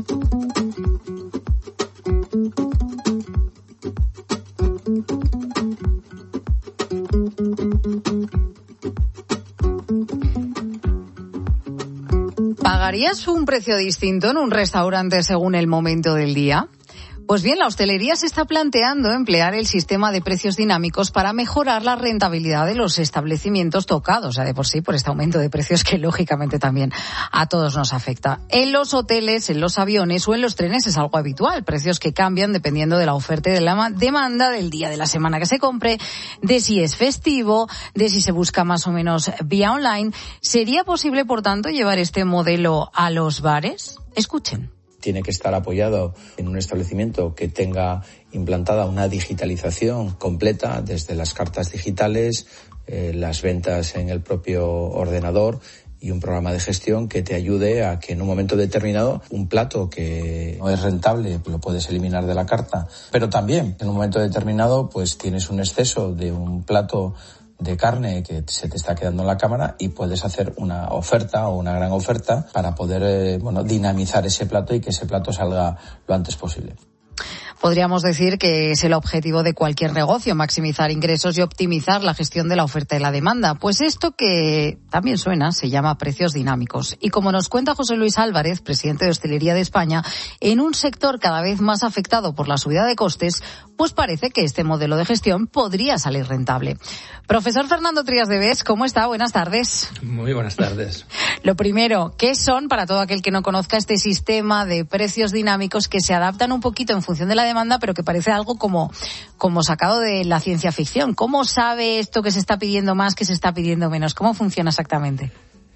S3: ¿Pagarías un precio distinto en un restaurante según el momento del día? Pues bien, la hostelería se está planteando emplear el sistema de precios dinámicos para mejorar la rentabilidad de los establecimientos tocados, ya de por sí, por este aumento de precios que lógicamente también a todos nos afecta. En los hoteles, en los aviones o en los trenes es algo habitual, precios que cambian dependiendo de la oferta y de la demanda, del día de la semana que se compre, de si es festivo, de si se busca más o menos vía online. ¿Sería posible, por tanto, llevar este modelo a los bares? Escuchen.
S12: Tiene que estar apoyado en un establecimiento que tenga implantada una digitalización completa, desde las cartas digitales, eh, las ventas en el propio ordenador y un programa de gestión que te ayude a que en un momento determinado un plato que no es rentable lo puedes eliminar de la carta, pero también en un momento determinado pues tienes un exceso de un plato de carne que se te está quedando en la cámara y puedes hacer una oferta o una gran oferta para poder eh, bueno, dinamizar ese plato y que ese plato salga lo antes posible.
S3: Podríamos decir que es el objetivo de cualquier negocio, maximizar ingresos y optimizar la gestión de la oferta y la demanda. Pues esto que también suena se llama precios dinámicos. Y como nos cuenta José Luis Álvarez, presidente de Hostelería de España, en un sector cada vez más afectado por la subida de costes, pues parece que este modelo de gestión podría salir rentable. Profesor Fernando Trías de Bes, ¿cómo está? Buenas tardes.
S14: Muy buenas tardes.
S3: Lo primero, ¿qué son, para todo aquel que no conozca, este sistema de precios dinámicos que se adaptan un poquito en función de la demanda, pero que parece algo como, como sacado de la ciencia ficción? ¿Cómo sabe esto que se está pidiendo más, que se está pidiendo menos? ¿Cómo funciona exactamente?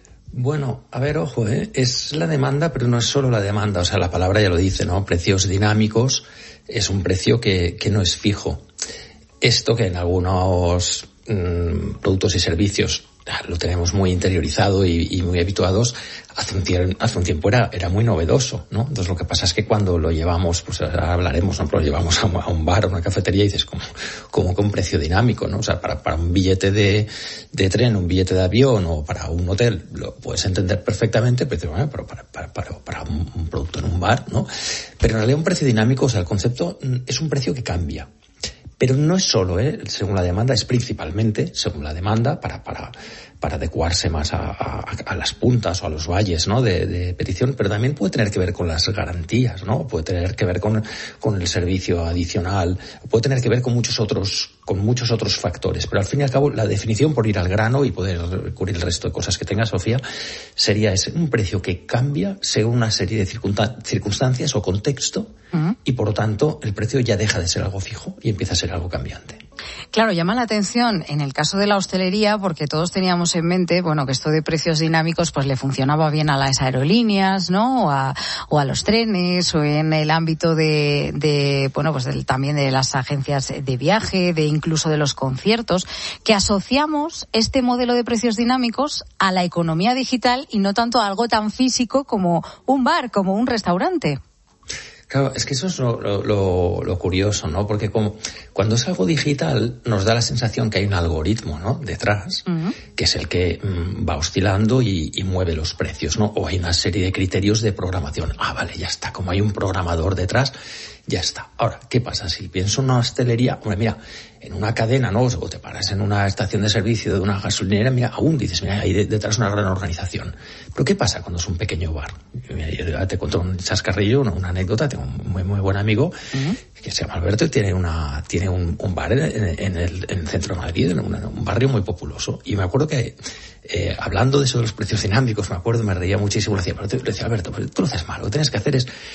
S14: Bueno, a ver, ojo, ¿eh? Es la demanda, pero no es solo la demanda. O sea, la palabra ya lo dice, ¿no? Precios dinámicos es un precio que, que no es fijo. Esto que en algunos mmm, productos y servicios lo tenemos muy interiorizado y, y muy habituados, hace un, tiempo, hace un tiempo era, era muy novedoso, ¿no? Entonces lo que pasa es que cuando lo llevamos, pues ahora hablaremos, ¿no? Pero lo llevamos a, a un bar, a una cafetería y dices, como, como con precio dinámico, ¿no? O sea, para, para un billete de, de tren, un billete de avión o para un hotel, lo puedes entender perfectamente, pero, bueno, pero para, para, para, para un, un producto en un bar, ¿no? Pero en realidad un precio dinámico, o sea, el concepto es un precio que cambia. Pero no es solo, ¿eh? Según la demanda, es principalmente según la demanda para, para, para adecuarse más a, a, a las puntas o a los valles, ¿no? De, de petición, pero también puede tener que ver con las garantías, ¿no? Puede tener que ver con, con el servicio adicional, puede tener que ver con muchos otros, con muchos otros factores. Pero al fin y al cabo, la definición, por ir al grano y poder cubrir el resto de cosas que tenga Sofía, sería ese, un precio que cambia según una serie de circunstancias o contexto, uh-huh. Y por lo tanto, el precio ya deja de ser algo fijo y empieza a ser algo cambiante.
S3: Claro, llama la atención en el caso de la hostelería porque todos teníamos en mente, bueno, que esto de precios dinámicos pues le funcionaba bien a las aerolíneas, ¿no? O a, o a los trenes, o en el ámbito de, de bueno, pues del, también de las agencias de viaje, de incluso de los conciertos, que asociamos este modelo de precios dinámicos a la economía digital y no tanto a algo tan físico como un bar, como un restaurante.
S14: Claro, es que eso es lo, lo, lo curioso, ¿no? Porque como, cuando es algo digital nos da la sensación que hay un algoritmo, ¿no? Detrás, uh-huh. que es el que mmm, va oscilando y, y mueve los precios, ¿no? O hay una serie de criterios de programación. Ah, vale, ya está. Como hay un programador detrás, ya está. Ahora, ¿qué pasa? Si pienso en una hostelería, hombre, mira, en una cadena, ¿no? O te paras en una estación de servicio de una gasolinera, mira, aún dices, mira, hay detrás una gran organización. Pero ¿qué pasa cuando es un pequeño bar? Mira, yo te cuento un chascarrillo, una, una anécdota. Tengo un muy, muy buen amigo uh-huh. que se llama Alberto y tiene una, tiene un, un bar en, en, en, el, en el centro de Madrid, en una, un barrio muy populoso. Y me acuerdo que, eh, hablando de eso de los precios dinámicos, me acuerdo, me reía muchísimo, le decía, pero te, le decía, Alberto, pero tú lo haces mal, lo que tienes que hacer es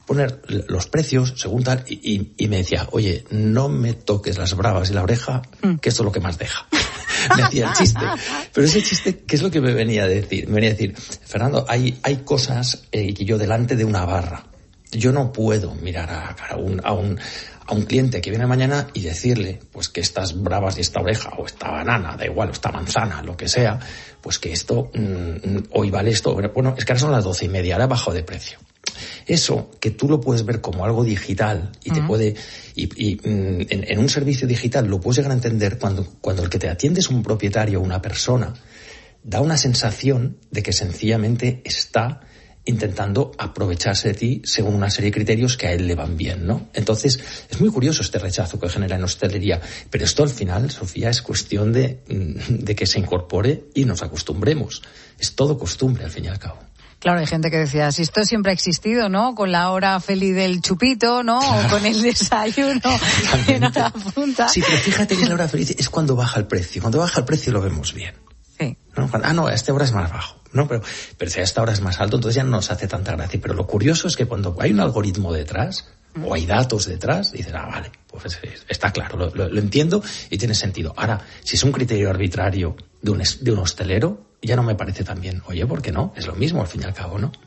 S14: poner los precios según tal, y, y, y me decía, oye, no me toques las bravas y la oreja, que esto es lo que más deja. Me hacía el chiste. Pero ese chiste, ¿qué es lo que me venía a decir? Me venía a decir, Fernando, hay, hay cosas eh, que yo delante de una barra, yo no puedo mirar a, a, un, a, un, a un cliente que viene mañana y decirle pues que estas bravas y esta oreja, o esta banana, da igual, o esta manzana, lo que sea, pues que esto, mmm, hoy vale esto. Bueno, es que ahora son las doce y media, ahora bajo de precio. Eso, que tú lo puedes ver como algo digital y te uh-huh. puede, y, y en, en un servicio digital lo puedes llegar a entender cuando, cuando el que te atiende es un propietario, una persona, da una sensación de que sencillamente está intentando aprovecharse de ti según una serie de criterios que a él le van bien, ¿no? Entonces, es muy curioso este rechazo que genera en hostelería, pero esto al final, Sofía, es cuestión de, de que se incorpore y nos acostumbremos. Es todo costumbre, al fin y al cabo.
S3: Claro, hay gente que decía, si esto siempre ha existido, ¿no? Con la hora feliz del chupito, ¿no? Claro. O con el desayuno en hora punta.
S14: Sí, pero fíjate que la hora feliz es cuando baja el precio. Cuando baja el precio lo vemos bien.
S3: Sí.
S14: ¿No? Ah, no, a esta hora es más bajo, ¿no? Pero, pero si a esta hora es más alto, entonces ya no nos hace tanta gracia. Pero lo curioso es que cuando hay un algoritmo detrás, mm. o hay datos detrás, dices, ah, vale, pues está claro, lo, lo, lo entiendo y tiene sentido. Ahora, si es un criterio arbitrario de un, de un hostelero, ya no me parece tan bien. Oye, ¿por qué no? Es lo mismo al fin y al cabo, ¿no?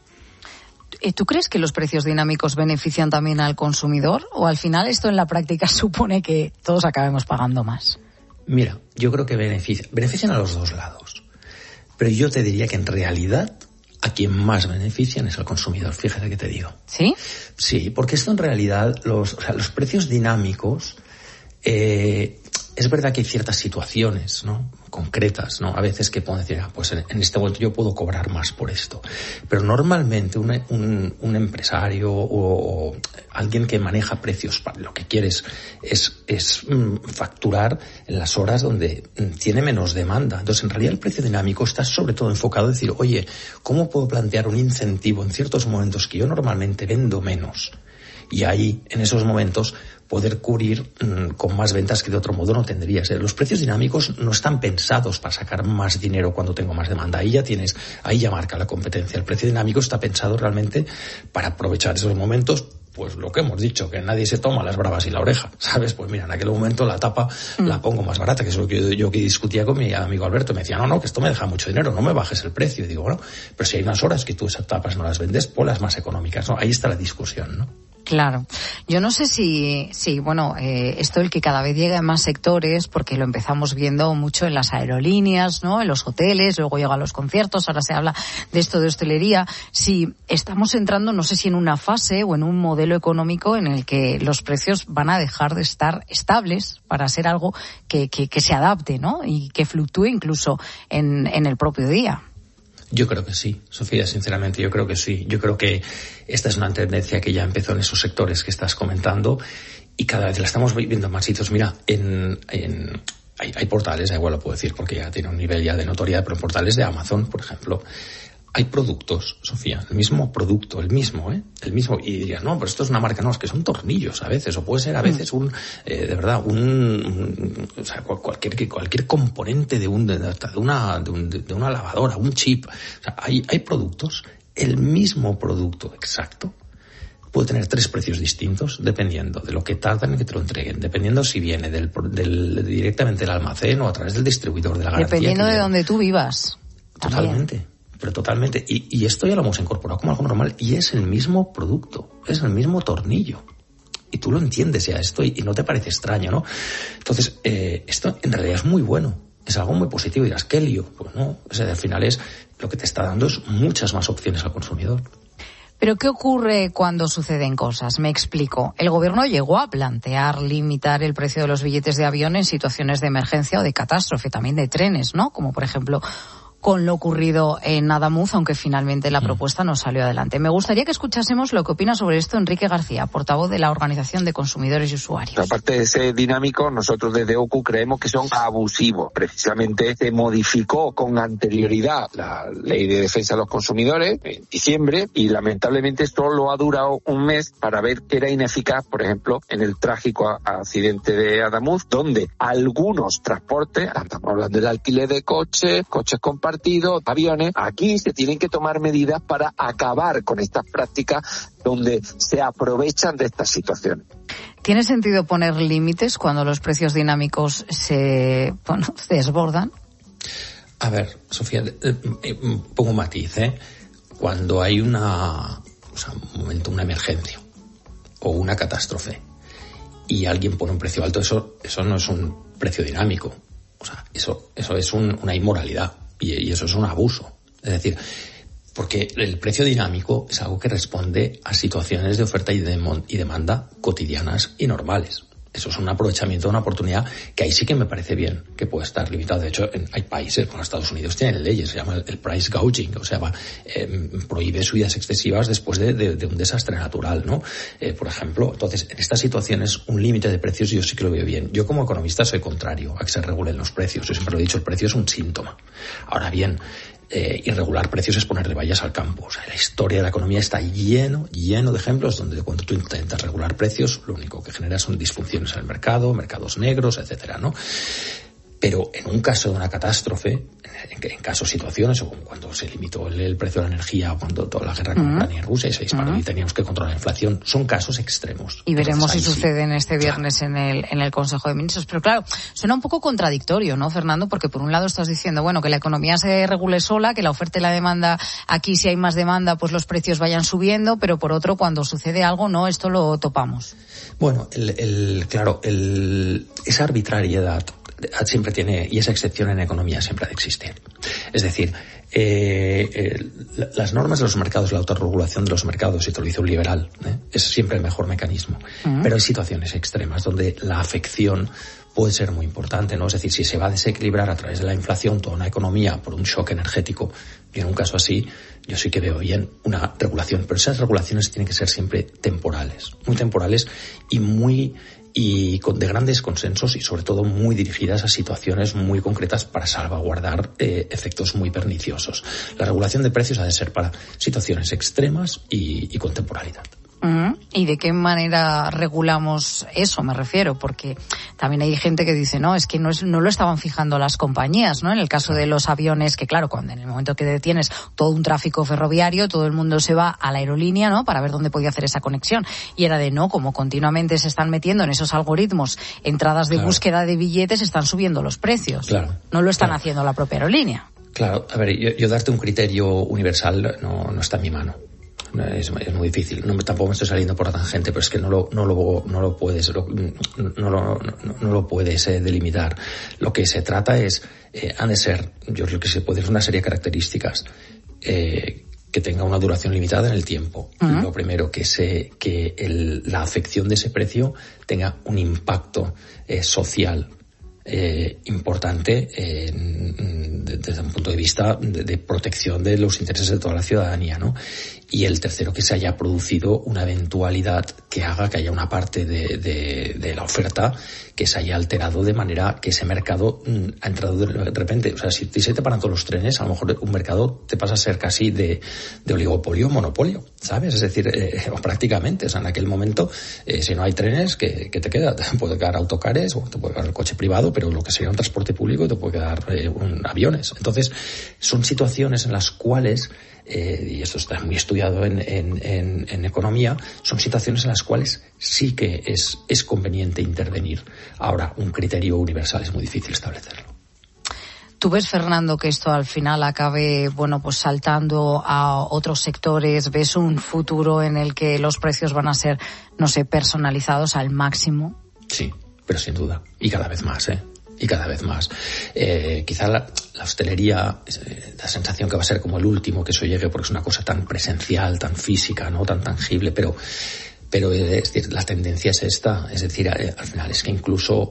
S3: ¿Tú crees que los precios dinámicos benefician también al consumidor? ¿O al final esto en la práctica supone que todos acabemos pagando más?
S14: Mira, yo creo que benefician, benefician a los dos lados. Pero yo te diría que en realidad a quien más benefician es al consumidor. Fíjate que te digo.
S3: ¿Sí?
S14: Sí, porque esto en realidad, los, o sea, los precios dinámicos, eh, es verdad que hay ciertas situaciones, ¿no? Concretas, ¿no? A veces que puedo decir, ah, pues en, en este momento yo puedo cobrar más por esto. Pero normalmente un, un, un empresario o, o alguien que maneja precios, lo que quieres es, es mm, facturar en las horas donde mm, tiene menos demanda. Entonces, en realidad el precio dinámico está sobre todo enfocado a decir, oye, ¿cómo puedo plantear un incentivo en ciertos momentos que yo normalmente vendo menos? Y ahí, en esos momentos, poder cubrir mmm, con más ventas que de otro modo no tendrías. ¿eh? Los precios dinámicos no están pensados para sacar más dinero cuando tengo más demanda. Ahí ya tienes, ahí ya marca la competencia. El precio dinámico está pensado realmente para aprovechar esos momentos, pues lo que hemos dicho, que nadie se toma las bravas y la oreja, ¿sabes? Pues mira, en aquel momento la tapa mm. la pongo más barata, que es lo que yo, yo que discutía con mi amigo Alberto. Me decía, no, no, que esto me deja mucho dinero, no me bajes el precio. Y digo, bueno, pero si hay unas horas que tú esas tapas no las vendes, ponlas más económicas, ¿no? Ahí está la discusión, ¿no?
S3: Claro. Yo no sé si, si bueno, eh, esto el que cada vez llega en más sectores, porque lo empezamos viendo mucho en las aerolíneas, ¿no? En los hoteles, luego llega a los conciertos, ahora se habla de esto de hostelería. Si estamos entrando, no sé si en una fase o en un modelo económico en el que los precios van a dejar de estar estables para ser algo que, que, que se adapte, ¿no? Y que fluctúe incluso en, en el propio día.
S14: Yo creo que sí, Sofía, sinceramente, yo creo que sí. Yo creo que esta es una tendencia que ya empezó en esos sectores que estás comentando y cada vez la estamos viendo en más sitios. Mira, en, en hay, hay portales, da igual lo puedo decir porque ya tiene un nivel ya de notoriedad, pero en portales de Amazon, por ejemplo, hay productos, Sofía, el mismo producto, el mismo, ¿eh? El mismo, y dirías, no, pero esto es una marca, no, es que son tornillos a veces, o puede ser a veces un, eh, de verdad, un, un o sea, cualquier, cualquier componente de un, de, de una, de, un, de una lavadora, un chip. O sea, hay, hay productos, el mismo producto exacto puede tener tres precios distintos dependiendo de lo que tardan en que te lo entreguen, dependiendo si viene del, del directamente del almacén o a través del distribuidor de la garantía.
S3: Dependiendo de donde tú vivas.
S14: Totalmente. También. Pero totalmente. Y, y esto ya lo hemos incorporado como algo normal y es el mismo producto, es el mismo tornillo. Y tú lo entiendes ya esto y, y no te parece extraño, ¿no? Entonces, eh, esto en realidad es muy bueno, es algo muy positivo. Y dirás, ¿qué lío? Pues no, o sea, al final es lo que te está dando es muchas más opciones al consumidor.
S3: Pero ¿qué ocurre cuando suceden cosas? Me explico. El gobierno llegó a plantear limitar el precio de los billetes de avión en situaciones de emergencia o de catástrofe, también de trenes, ¿no? Como por ejemplo con lo ocurrido en Adamuz, aunque finalmente la propuesta no salió adelante. Me gustaría que escuchásemos lo que opina sobre esto Enrique García, portavoz de la Organización de Consumidores y Usuarios.
S2: Aparte de ser dinámico, nosotros desde O C U creemos que son abusivos. Precisamente se modificó con anterioridad la Ley de Defensa de los Consumidores en diciembre y lamentablemente solo ha durado un mes para ver que era ineficaz, por ejemplo, en el trágico accidente de Adamuz, donde algunos transportes, estamos hablando del alquiler de coches, coches compartidos, compartido, aviones. Aquí se tienen que tomar medidas para acabar con estas prácticas donde se aprovechan de estas situaciones.
S3: ¿Tiene sentido poner límites cuando los precios dinámicos se, bueno, se desbordan?
S14: A ver, Sofía, eh, eh, pongo un matiz, ¿eh? Cuando hay una, o sea, un momento, una emergencia o una catástrofe y alguien pone un precio alto, eso, eso no es un precio dinámico. O sea, eso, eso es un, una inmoralidad y, y eso es un abuso. Es decir, porque el precio dinámico es algo que responde a situaciones de oferta y, de, y demanda cotidianas y normales. Eso es un aprovechamiento de una oportunidad que ahí sí que me parece bien, que puede estar limitado. De hecho, en, hay países, como Estados Unidos, tienen leyes, se llama el, el price gouging, o sea, va, eh, prohíbe subidas excesivas después de, de, de un desastre natural, ¿no? Eh, por ejemplo, entonces, en estas situaciones, un límite de precios yo sí que lo veo bien. Yo como economista soy contrario a que se regulen los precios. Yo siempre lo he dicho, el precio es un síntoma. Ahora bien, Eh, y regular precios es ponerle vallas al campo. O sea, la historia de la economía está lleno, lleno de ejemplos donde cuando tú intentas regular precios, lo único que genera son disfunciones en el mercado, mercados negros, etcétera, ¿no? Pero en un caso de una catástrofe, en, en casos, situaciones, o cuando se limitó el, el precio de la energía, cuando toda la guerra con uh-huh. Ucrania y Rusia y se disparó uh-huh. y teníamos que controlar la inflación, son casos extremos.
S3: Y veremos
S14: Entonces,
S3: si suceden
S14: sí.
S3: este viernes claro. en el en el Consejo de Ministros. Pero claro, suena un poco contradictorio, ¿no, Fernando? Porque por un lado estás diciendo, bueno, que la economía se regule sola, que la oferta y la demanda, aquí si hay más demanda, pues los precios vayan subiendo, pero por otro, cuando sucede algo, no, esto lo topamos.
S14: Bueno, el, el claro, el, esa arbitrariedad siempre tiene, y esa excepción en economía siempre ha de existir. Es decir, eh, eh, las normas de los mercados, la autorregulación de los mercados, y te lo dice un liberal, ¿eh? es siempre el mejor mecanismo. Uh-huh. Pero hay situaciones extremas donde la afección puede ser muy importante, ¿no? Es decir, si se va a desequilibrar a través de la inflación toda una economía por un shock energético, y en un caso así, yo sí que veo bien una regulación, pero esas regulaciones tienen que ser siempre temporales, muy temporales y muy y con, de grandes consensos y sobre todo muy dirigidas a situaciones muy concretas para salvaguardar eh, efectos muy perniciosos. La regulación de precios ha de ser para situaciones extremas y, y con temporalidad.
S3: Uh-huh. ¿Y de qué manera regulamos eso? Me refiero, porque también hay gente que dice, no, es que no, es, no lo estaban fijando las compañías, ¿no? En el caso de los aviones, que claro, cuando en el momento que detienes todo un tráfico ferroviario, todo el mundo se va a la aerolínea, ¿no? Para ver dónde podía hacer esa conexión. Y era de no, como continuamente se están metiendo en esos algoritmos, entradas de claro. búsqueda de billetes, están subiendo los precios.
S14: Claro.
S3: No lo están
S14: claro.
S3: haciendo la propia aerolínea.
S14: Claro, a ver, yo, yo darte un criterio universal no, no está en mi mano. Es, es muy difícil. No, tampoco me estoy saliendo por la tangente, pero es que no lo, no lo, no lo puedes, lo, no, lo, no, no lo puedes eh, delimitar. Lo que se trata es, eh, han de ser, yo creo que se puede ser una serie de características eh, que tenga una duración limitada en el tiempo. Uh-huh. Lo primero, que se, que el, la afección de ese precio tenga un impacto eh, social Eh, importante eh, desde un punto de vista de, de protección de los intereses de toda la ciudadanía, ¿no? Y el tercero, que se haya producido una eventualidad que haga que haya una parte de, de, de la oferta que se haya alterado de manera que ese mercado mm, ha entrado de, de repente. O sea, si, si se te paran todos los trenes, a lo mejor un mercado te pasa a ser casi de, de oligopolio o monopolio, ¿sabes? Es decir, eh, prácticamente, o sea, en aquel momento, eh, si no hay trenes, ¿qué, qué te queda? Te puede quedar autocares o te puede quedar el coche privado, pero lo que sería un transporte público te puede quedar eh, un, aviones. Entonces, son situaciones en las cuales, eh, y esto está muy estudiado en, en, en, en economía, son situaciones en las cuales sí que es, es conveniente intervenir. Ahora, un criterio universal es muy difícil establecerlo.
S3: ¿Tú ves, Fernando, que esto al final acabe, bueno, pues saltando a otros sectores? ¿Ves un futuro en el que los precios van a ser, no sé, personalizados al máximo?
S14: Sí, pero sin duda. Y cada vez más, ¿eh? Y cada vez más. Eh, quizá la, la hostelería, eh, la sensación que va a ser como el último que eso llegue, porque es una cosa tan presencial, tan física, no tan tangible, pero pero es decir, la tendencia es esta, es decir, eh, al final es que incluso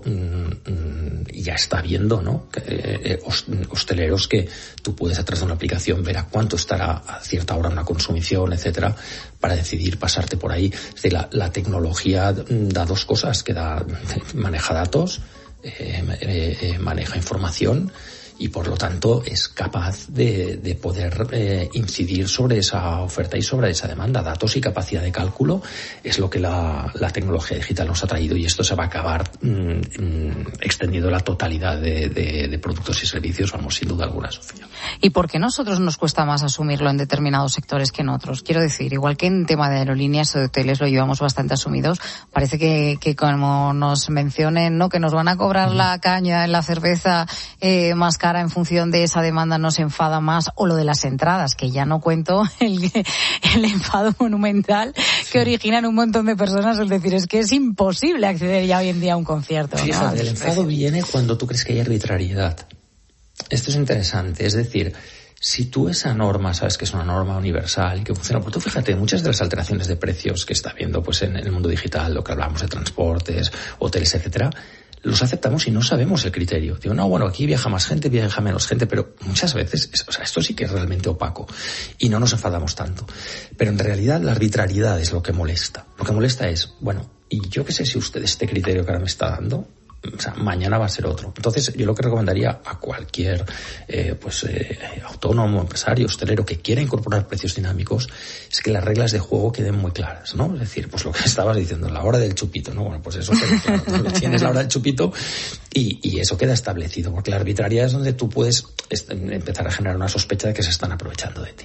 S14: mmm, ya está viendo, ¿no? Que, eh, hosteleros que tú puedes a través de una aplicación ver a cuánto estará a cierta hora una consumición, etcétera, para decidir pasarte por ahí. Es decir, la, la tecnología da dos cosas, que da, maneja datos, eh, eh, maneja información y por lo tanto es capaz de, de poder eh, incidir sobre esa oferta y sobre esa demanda. Datos y capacidad de cálculo es lo que la, la tecnología digital nos ha traído, y esto se va a acabar mmm, mmm, extendiendo la totalidad de, de, de productos y servicios, vamos, sin duda alguna, Sofía.
S3: ¿Y por qué a nosotros nos cuesta más asumirlo en determinados sectores que en otros? Quiero decir, igual que en tema de aerolíneas o de hoteles lo llevamos bastante asumidos, parece que, que como nos mencionen, ¿no?, que nos van a cobrar mm. la caña en la cerveza eh, más cara en función de esa demanda, nos enfada más, o lo de las entradas, que ya no cuento el, el enfado monumental que originan un montón de personas, es decir, es que es imposible acceder ya hoy en día a un concierto, ¿no?
S14: Fíjate, el enfado viene cuando tú crees que hay arbitrariedad. Esto es interesante, es decir, si tú esa norma sabes que es una norma universal y que funciona, porque tú fíjate, muchas de las alteraciones de precios que está habiendo pues en el mundo digital, lo que hablamos de transportes, hoteles, etcétera, los aceptamos y no sabemos el criterio. Digo, no, bueno, aquí viaja más gente, viaja menos gente, pero muchas veces, o sea, esto sí que es realmente opaco y no nos enfadamos tanto. Pero en realidad la arbitrariedad es lo que molesta. Lo que molesta es, bueno, y yo qué sé si usted este criterio que ahora me está dando, o sea, mañana va a ser otro. Entonces, yo lo que recomendaría a cualquier eh, pues eh, autónomo, empresario, hostelero que quiera incorporar precios dinámicos es que las reglas de juego queden muy claras, ¿no? Es decir, pues lo que estabas diciendo, la hora del chupito, ¿no? Bueno, pues eso queda claro, ¿no? Tienes la hora del chupito y, y eso queda establecido, porque la arbitrariedad es donde tú puedes empezar a generar una sospecha de que se están aprovechando de ti.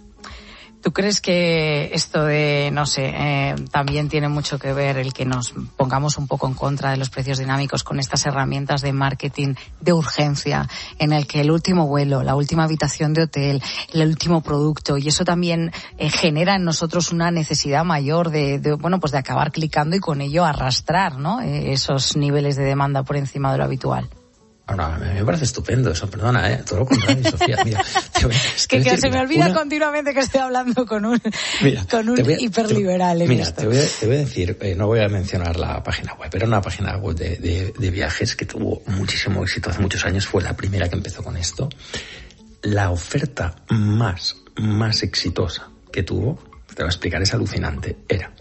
S3: ¿Tú crees que esto de, no sé, eh, también tiene mucho que ver el que nos pongamos un poco en contra de los precios dinámicos con estas herramientas de marketing de urgencia, en el que el último vuelo, la última habitación de hotel, el último producto, y eso también eh, genera en nosotros una necesidad mayor de, de, bueno, pues de acabar clicando y con ello arrastrar, ¿no?, eh, esos niveles de demanda por encima de lo habitual?
S14: No, a mí me parece estupendo eso, perdona, ¿eh? Todo lo contrario, Sofía. Mira, te voy,
S3: es que, que
S14: decir,
S3: se me olvida
S14: una...
S3: continuamente que estoy hablando con un,
S14: mira,
S3: con un
S14: voy a,
S3: hiperliberal
S14: te,
S3: en
S14: mira,
S3: esto.
S14: Te voy, a, te voy a decir, eh, no voy a mencionar la página web, pero una página web de, de, de viajes que tuvo muchísimo éxito hace muchos años, fue la primera que empezó con esto. La oferta más, más exitosa que tuvo, te lo voy a explicar, es alucinante, era,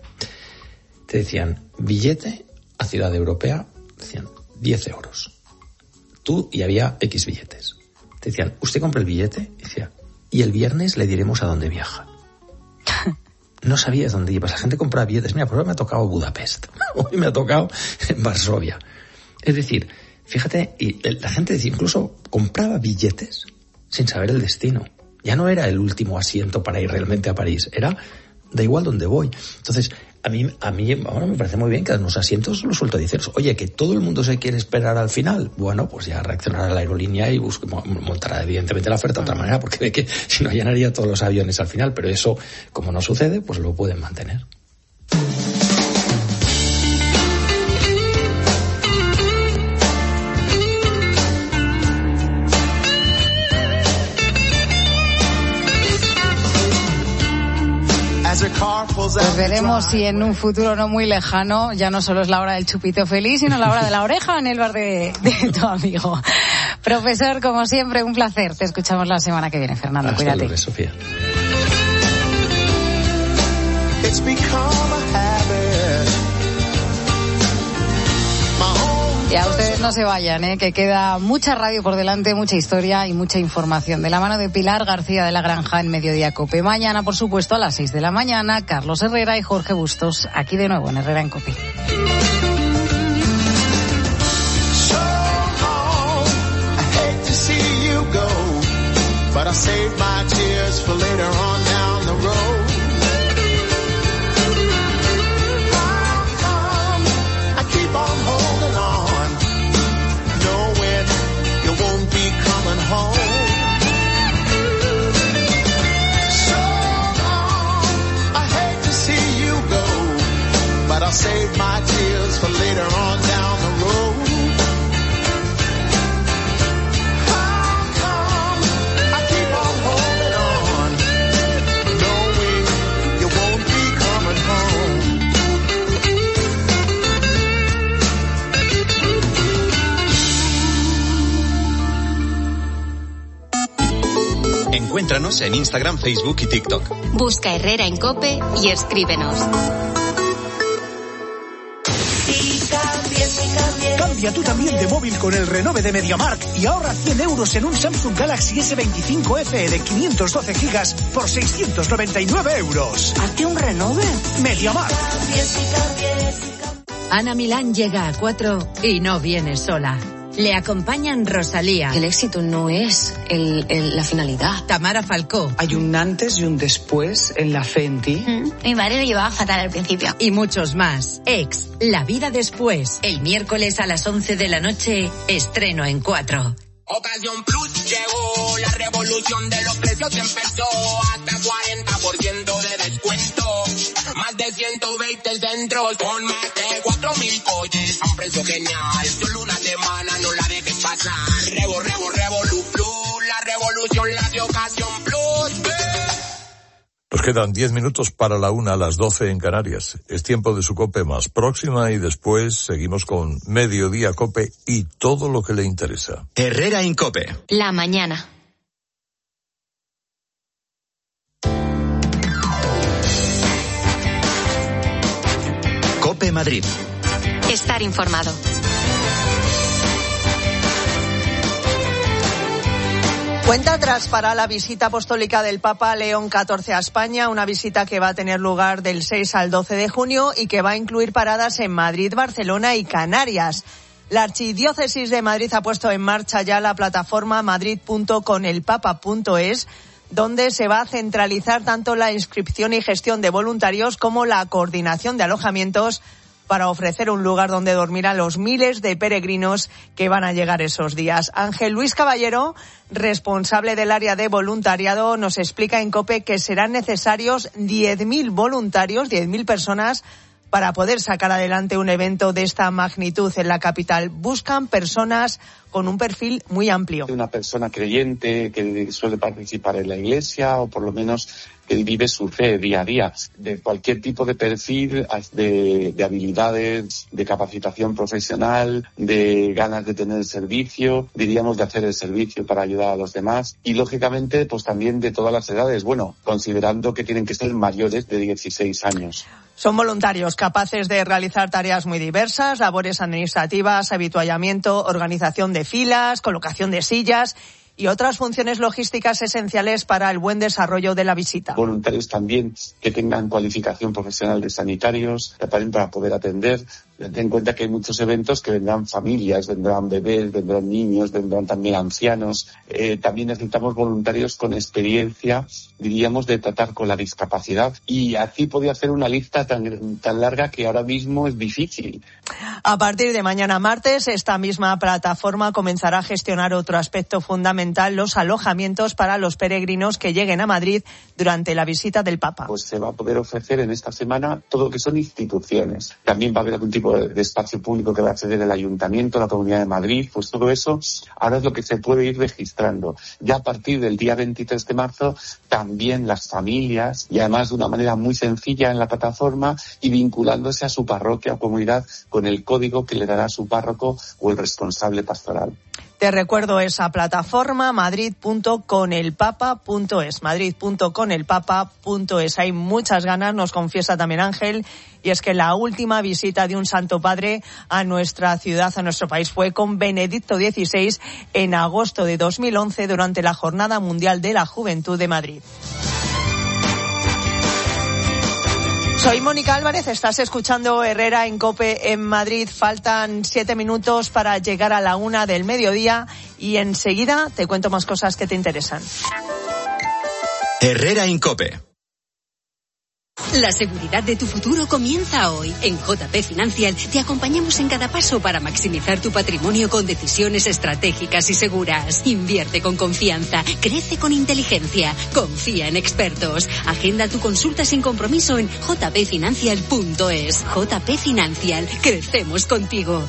S14: te decían, billete a Ciudad Europea, decían, diez euros. Tú, y había X billetes. Te decían, usted compra el billete, y decía, y el viernes le diremos a dónde viaja. No sabías dónde ibas. La gente compraba billetes. Mira, pues hoy me ha tocado Budapest. Hoy me ha tocado Varsovia. Es decir, fíjate, y la gente decía, incluso compraba billetes sin saber el destino. Ya no era el último asiento para ir realmente a París. Era, da igual dónde voy. Entonces, A mí, a mí ahora me parece muy bien que en los asientos lo suelto a decir, oye, que todo el mundo se quiere esperar al final. Bueno, pues ya reaccionará la aerolínea y busque, montará evidentemente la oferta de otra manera, porque ve que si no llenaría todos los aviones al final. Pero eso, como no sucede, pues lo pueden mantener.
S3: Pues veremos si en un futuro no muy lejano ya no solo es la hora del chupito feliz, sino la hora de la oreja en el bar de, de tu amigo. Profesor, como siempre, un placer. Te escuchamos la semana que viene, Fernando.
S14: Hasta
S3: Cuídate.
S14: luego, Sofía.
S3: Y a ustedes no se vayan, ¿eh? Que queda mucha radio por delante, mucha historia y mucha información. De la mano de Pilar García de la Granja en Mediodía Cope. Mañana, por supuesto, a las seis de la mañana, Carlos Herrera y Jorge Bustos, aquí de nuevo en Herrera en Cope.
S15: I'll save my tears for later on down the road. How come I keep on holding on, knowing you won't be coming
S1: home? Encuéntranos en Instagram, Facebook y TikTok.
S19: Busca Herrera en Cope y escríbenos.
S16: Cambia tú también de móvil con el renove de MediaMarkt y ahorra cien euros en un Samsung Galaxy ese veinticinco F E de quinientos doce gigas por seiscientos noventa y nueve euros.
S8: ¿Hazte un renove?
S16: MediaMarkt.
S17: Ana Milán llega a cuatro y no viene sola. Le acompañan Rosalía.
S18: El éxito no es el, el, la finalidad.
S17: Tamara Falcó.
S20: Hay un antes y un después en la fe en ti.
S18: Mm, mi madre lo llevaba fatal al principio.
S17: Y muchos más. Ex, La vida después. El miércoles a las once de la noche, estreno en cuatro.
S21: Ocasión Plus llegó, la revolución de los precios empezó, hasta cuarenta por ciento de descuento, más de ciento veinte centros, con más de cuatro mil coches, a un precio genial, solo una semana no la dejes pasar, Revo, Revo, Revolu Plus, la revolución, la de Ocasión Plus, ¡eh!
S11: Nos quedan diez minutos para la una a las doce en Canarias. Es tiempo de su COPE más próxima y después seguimos con Mediodía COPE y todo lo que le interesa.
S1: Herrera en COPE.
S19: La mañana.
S1: COPE Madrid.
S19: Estar informado.
S8: Cuenta atrás para la visita apostólica del Papa León catorce a España, una visita que va a tener lugar del seis al doce de junio y que va a incluir paradas en Madrid, Barcelona y Canarias. La Archidiócesis de Madrid ha puesto en marcha ya la plataforma madrid punto con el papa punto es, donde se va a centralizar tanto la inscripción y gestión de voluntarios como la coordinación de alojamientos para ofrecer un lugar donde dormir a los miles de peregrinos que van a llegar esos días. Ángel Luis Caballero, responsable del área de voluntariado, nos explica en COPE que serán necesarios diez mil voluntarios, diez mil personas, para poder sacar adelante un evento de esta magnitud en la capital. Buscan personas con un perfil muy amplio.
S2: Una persona creyente que suele participar en la iglesia o por lo menos que vive su fe día a día, de cualquier tipo de perfil, de, de habilidades, de capacitación profesional, de ganas de tener el servicio, diríamos de hacer el servicio para ayudar a los demás y lógicamente pues también de todas las edades, bueno, considerando que tienen que ser mayores de dieciséis años.
S8: Son voluntarios capaces de realizar tareas muy diversas, labores administrativas, habituallamiento, organización de filas, colocación de sillas y otras funciones logísticas esenciales para el buen desarrollo de la visita.
S2: Voluntarios también que tengan cualificación profesional de sanitarios, también para poder atender. Ten en cuenta que hay muchos eventos que vendrán familias, vendrán bebés, vendrán niños, vendrán también ancianos. Eh, también necesitamos voluntarios con experiencia, diríamos, de tratar con la discapacidad. Y así podía hacer una lista tan, tan larga que ahora mismo es difícil.
S8: A partir de mañana martes, esta misma plataforma comenzará a gestionar otro aspecto fundamental, los alojamientos para los peregrinos que lleguen a Madrid durante la visita del Papa.
S2: Pues se va a poder ofrecer en esta semana todo lo que son instituciones. También va a haber algún tipo de espacio público que va a acceder el Ayuntamiento, la Comunidad de Madrid, pues todo eso ahora es lo que se puede ir registrando. Ya a partir del día veintitrés de marzo, también las familias, y además de una manera muy sencilla en la plataforma y vinculándose a su parroquia o comunidad con el código que le dará su párroco o el responsable pastoral.
S8: Te recuerdo esa plataforma, madrid punto con el papa punto es, madrid punto con el papa punto es. Hay muchas ganas, nos confiesa también Ángel, y es que la última visita de un Santo Padre a nuestra ciudad, a nuestro país, fue con Benedicto dieciséis en agosto de dos mil once durante la Jornada Mundial de la Juventud de Madrid. Soy Mónica Álvarez, estás escuchando Herrera en COPE en Madrid. Faltan siete minutos para llegar a la una del mediodía y enseguida te cuento más cosas que te interesan.
S1: Herrera en COPE.
S25: La seguridad de tu futuro comienza hoy. En J P Financial te acompañamos en cada paso para maximizar tu patrimonio con decisiones estratégicas y seguras. Invierte con confianza, crece con inteligencia, confía en expertos. Agenda tu consulta sin compromiso en j p financial punto es. J P Financial, crecemos contigo.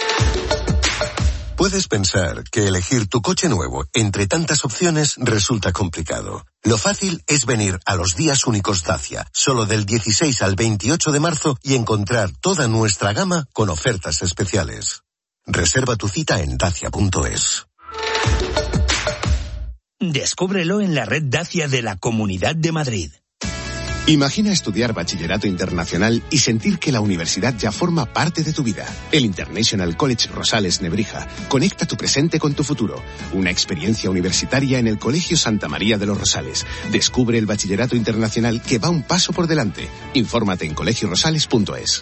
S22: Puedes pensar que elegir tu coche nuevo entre tantas opciones resulta complicado. Lo fácil es venir a los días únicos Dacia, solo del dieciséis al veintiocho de marzo y encontrar toda nuestra gama con ofertas especiales. Reserva tu cita en dacia punto es.
S23: Descúbrelo en la red Dacia de la Comunidad de Madrid.
S4: Imagina estudiar bachillerato internacional y sentir que la universidad ya forma parte de tu vida. El International College Rosales Nebrija conecta tu presente con tu futuro. Una experiencia universitaria en el Colegio Santa María de los Rosales. Descubre el bachillerato internacional que va un paso por delante. Infórmate en colegio rosales punto es.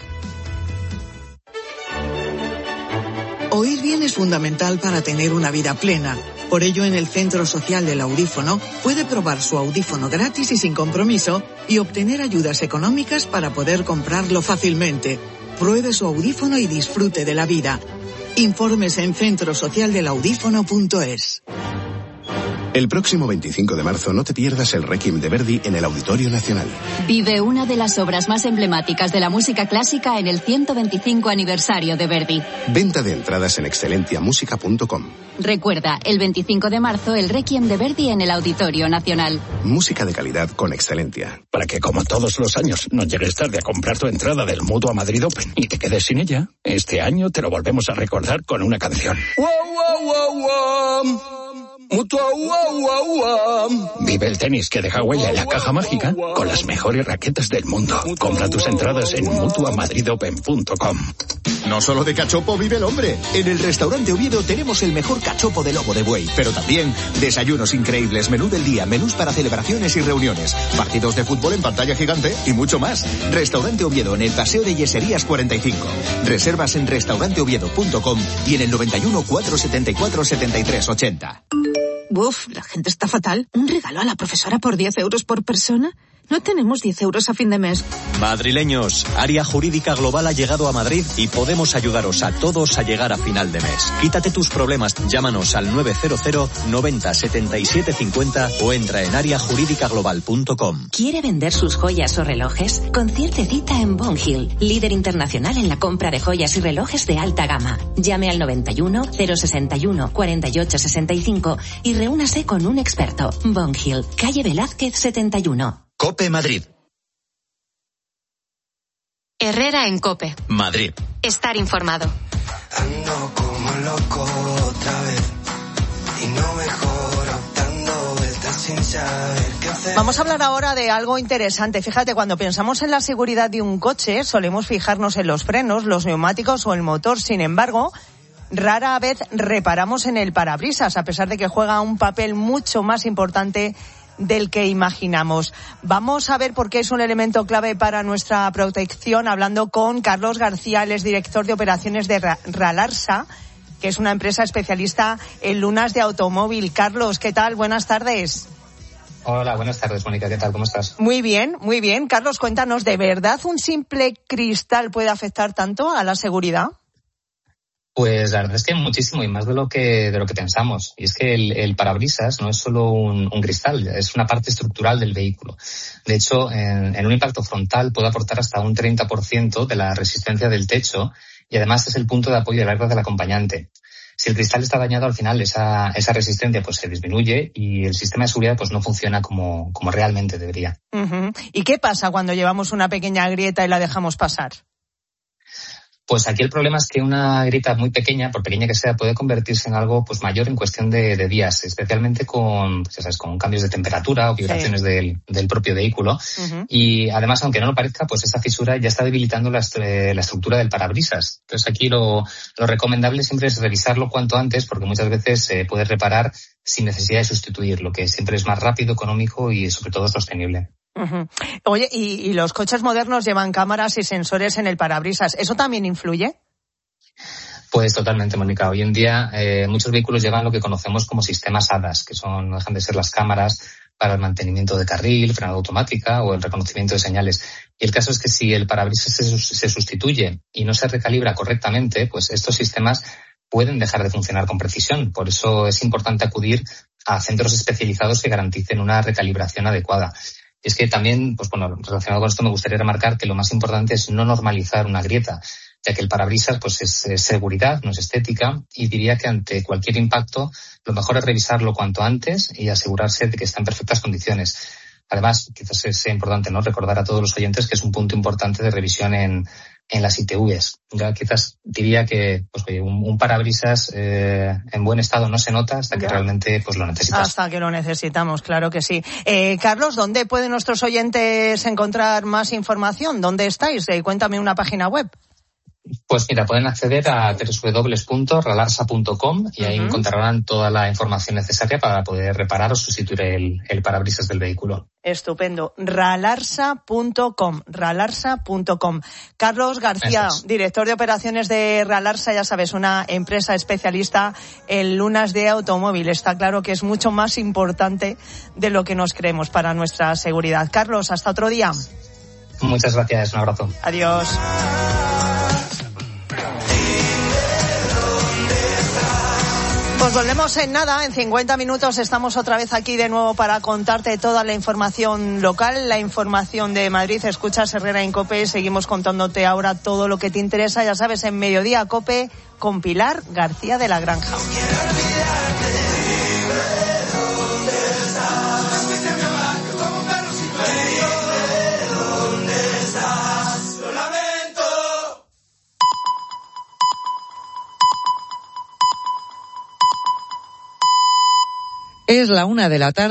S5: Oír bien es fundamental para tener una vida plena. Por ello, en el Centro Social del Audífono puede probar su audífono gratis y sin compromiso y obtener ayudas económicas para poder comprarlo fácilmente. Pruebe su audífono y disfrute de la vida. Informes en centro social del audífono punto es.
S4: El próximo veinticinco de marzo no te pierdas el Requiem de Verdi en el Auditorio Nacional.
S6: Vive una de las obras más emblemáticas de la música clásica en el ciento veinticinco aniversario de Verdi.
S4: Venta de entradas en excelentia música punto com.
S6: Recuerda, el veinticinco de marzo el Requiem de Verdi en el Auditorio Nacional.
S4: Música de calidad con Excelentia.
S23: Para que, como todos los años, no llegues tarde a comprar tu entrada del Mutua Madrid Open y te quedes sin ella, este año te lo volvemos a recordar con una canción.
S15: Wow, wow, wow, wow. Mutua, wow, wow, wow.
S23: Vive el tenis que deja huella en la caja mágica con las mejores raquetas del mundo. Compra tus entradas en mutua madrid open punto com.
S24: No solo de cachopo vive el hombre. En el restaurante Oviedo tenemos el mejor cachopo de lomo de buey, pero también desayunos increíbles, menú del día, menús para celebraciones y reuniones, partidos de fútbol en pantalla gigante y mucho más. Restaurante Oviedo en el Paseo de Yeserías cuarenta y cinco. Reservas en restaurante oviedo punto com y en el noventa y uno, cuatrocientos setenta y cuatro, setenta y tres ochenta.
S26: Uf, la gente está fatal. ¿Un regalo a la profesora por diez euros por persona? No tenemos diez euros a fin de mes.
S1: Madrileños, Área Jurídica Global ha llegado a Madrid y podemos ayudaros a todos a llegar a final de mes. Quítate tus problemas, llámanos al nueve cero cero, noventa, setenta y siete cincuenta o entra en área jurídica global punto com.
S17: ¿Quiere vender sus joyas o relojes? Concierte cita en Bond Hill, líder internacional en la compra de joyas y relojes de alta gama. Llame al noventa y uno, cero sesenta y uno, cuarenta y ocho sesenta y cinco y reúnase con un experto. Bond Hill, calle Velázquez setenta y uno.
S1: COPE Madrid.
S19: Herrera en COPE.
S1: Madrid.
S19: Estar informado.
S15: Ando como loco otra vez y no mejoro dando vueltas sin saber qué hacer.
S8: Vamos a hablar ahora de algo interesante. Fíjate, cuando pensamos en la seguridad de un coche, solemos fijarnos en los frenos, los neumáticos o el motor. Sin embargo, rara vez reparamos en el parabrisas, a pesar de que juega un papel mucho más importante del que imaginamos. Vamos a ver por qué es un elemento clave para nuestra protección, hablando con Carlos García, él es director de operaciones de Ralarsa, que es una empresa especialista en lunas de automóvil. Carlos, ¿qué tal? Buenas tardes.
S27: Hola, buenas tardes, Mónica, ¿qué tal? ¿Cómo estás?
S8: Muy bien, muy bien. Carlos, cuéntanos, ¿de verdad un simple cristal puede afectar tanto a la seguridad?
S27: Pues la verdad es que muchísimo y más de lo que de lo que pensamos. Y es que el, el parabrisas no es solo un, un cristal, es una parte estructural del vehículo. De hecho, en, en un impacto frontal puede aportar hasta un treinta por ciento de la resistencia del techo y además es el punto de apoyo de la rueda del acompañante. Si el cristal está dañado, al final esa, esa resistencia pues se disminuye y el sistema de seguridad pues no funciona como, como realmente debería.
S8: Uh-huh. ¿Y qué pasa cuando llevamos una pequeña grieta y la dejamos pasar?
S27: Pues aquí el problema es que una grieta muy pequeña, por pequeña que sea, puede convertirse en algo pues mayor en cuestión de, de días, especialmente con, pues, ya sabes, con cambios de temperatura o vibraciones sí. del, del propio vehículo. Uh-huh. Y además, aunque no lo parezca, pues esa fisura ya está debilitando la, la estructura del parabrisas. Entonces aquí lo, lo recomendable siempre es revisarlo cuanto antes, porque muchas veces se eh, puede reparar sin necesidad de sustituir, lo que siempre es más rápido, económico y sobre todo sostenible.
S8: Uh-huh. Oye, ¿y, y los coches modernos llevan cámaras y sensores en el parabrisas? ¿Eso también influye?
S27: Pues totalmente, Mónica. Hoy en día eh, muchos vehículos llevan lo que conocemos como sistemas A D A S, que son, no dejan de ser las cámaras para el mantenimiento de carril, frenado automática o el reconocimiento de señales. Y el caso es que si el parabrisas se, se sustituye y no se recalibra correctamente, pues estos sistemas pueden dejar de funcionar con precisión. Por eso es importante acudir a centros especializados que garanticen una recalibración adecuada. Y es que también, pues bueno, relacionado con esto me gustaría remarcar que lo más importante es no normalizar una grieta, ya que el parabrisas pues es, es seguridad, no es estética, y diría que ante cualquier impacto lo mejor es revisarlo cuanto antes y asegurarse de que está en perfectas condiciones. Además, quizás sea importante no recordar a todos los oyentes que es un punto importante de revisión en, en las I T Vs. Ya quizás diría que pues, oye, un, un parabrisas eh, en buen estado no se nota hasta que ya. realmente pues lo necesitas.
S8: Hasta que lo necesitamos, claro que sí. Eh, Carlos, ¿dónde pueden nuestros oyentes encontrar más información? ¿Dónde estáis? Eh, cuéntame una página web.
S27: Pues mira, pueden acceder a doble u doble u doble u punto ralarsa punto com y ahí uh-huh. encontrarán toda la información necesaria para poder reparar o sustituir el, el parabrisas del vehículo.
S8: Estupendo. ralarsa punto com, ralarsa punto com. Carlos García, es. director de operaciones de Ralarsa, ya sabes, una empresa especialista en lunas de automóvil. Está claro que es mucho más importante de lo que nos creemos para nuestra seguridad. Carlos, hasta otro día.
S27: Muchas gracias, un abrazo.
S8: Adiós. Pues volvemos en nada, en cincuenta minutos estamos otra vez aquí de nuevo para contarte toda la información local, la información de Madrid. Escuchas Herrera en COPE, seguimos contándote ahora todo lo que te interesa, ya sabes, en Mediodía COPE con Pilar García de la Granja.
S3: Es la una de la tarde.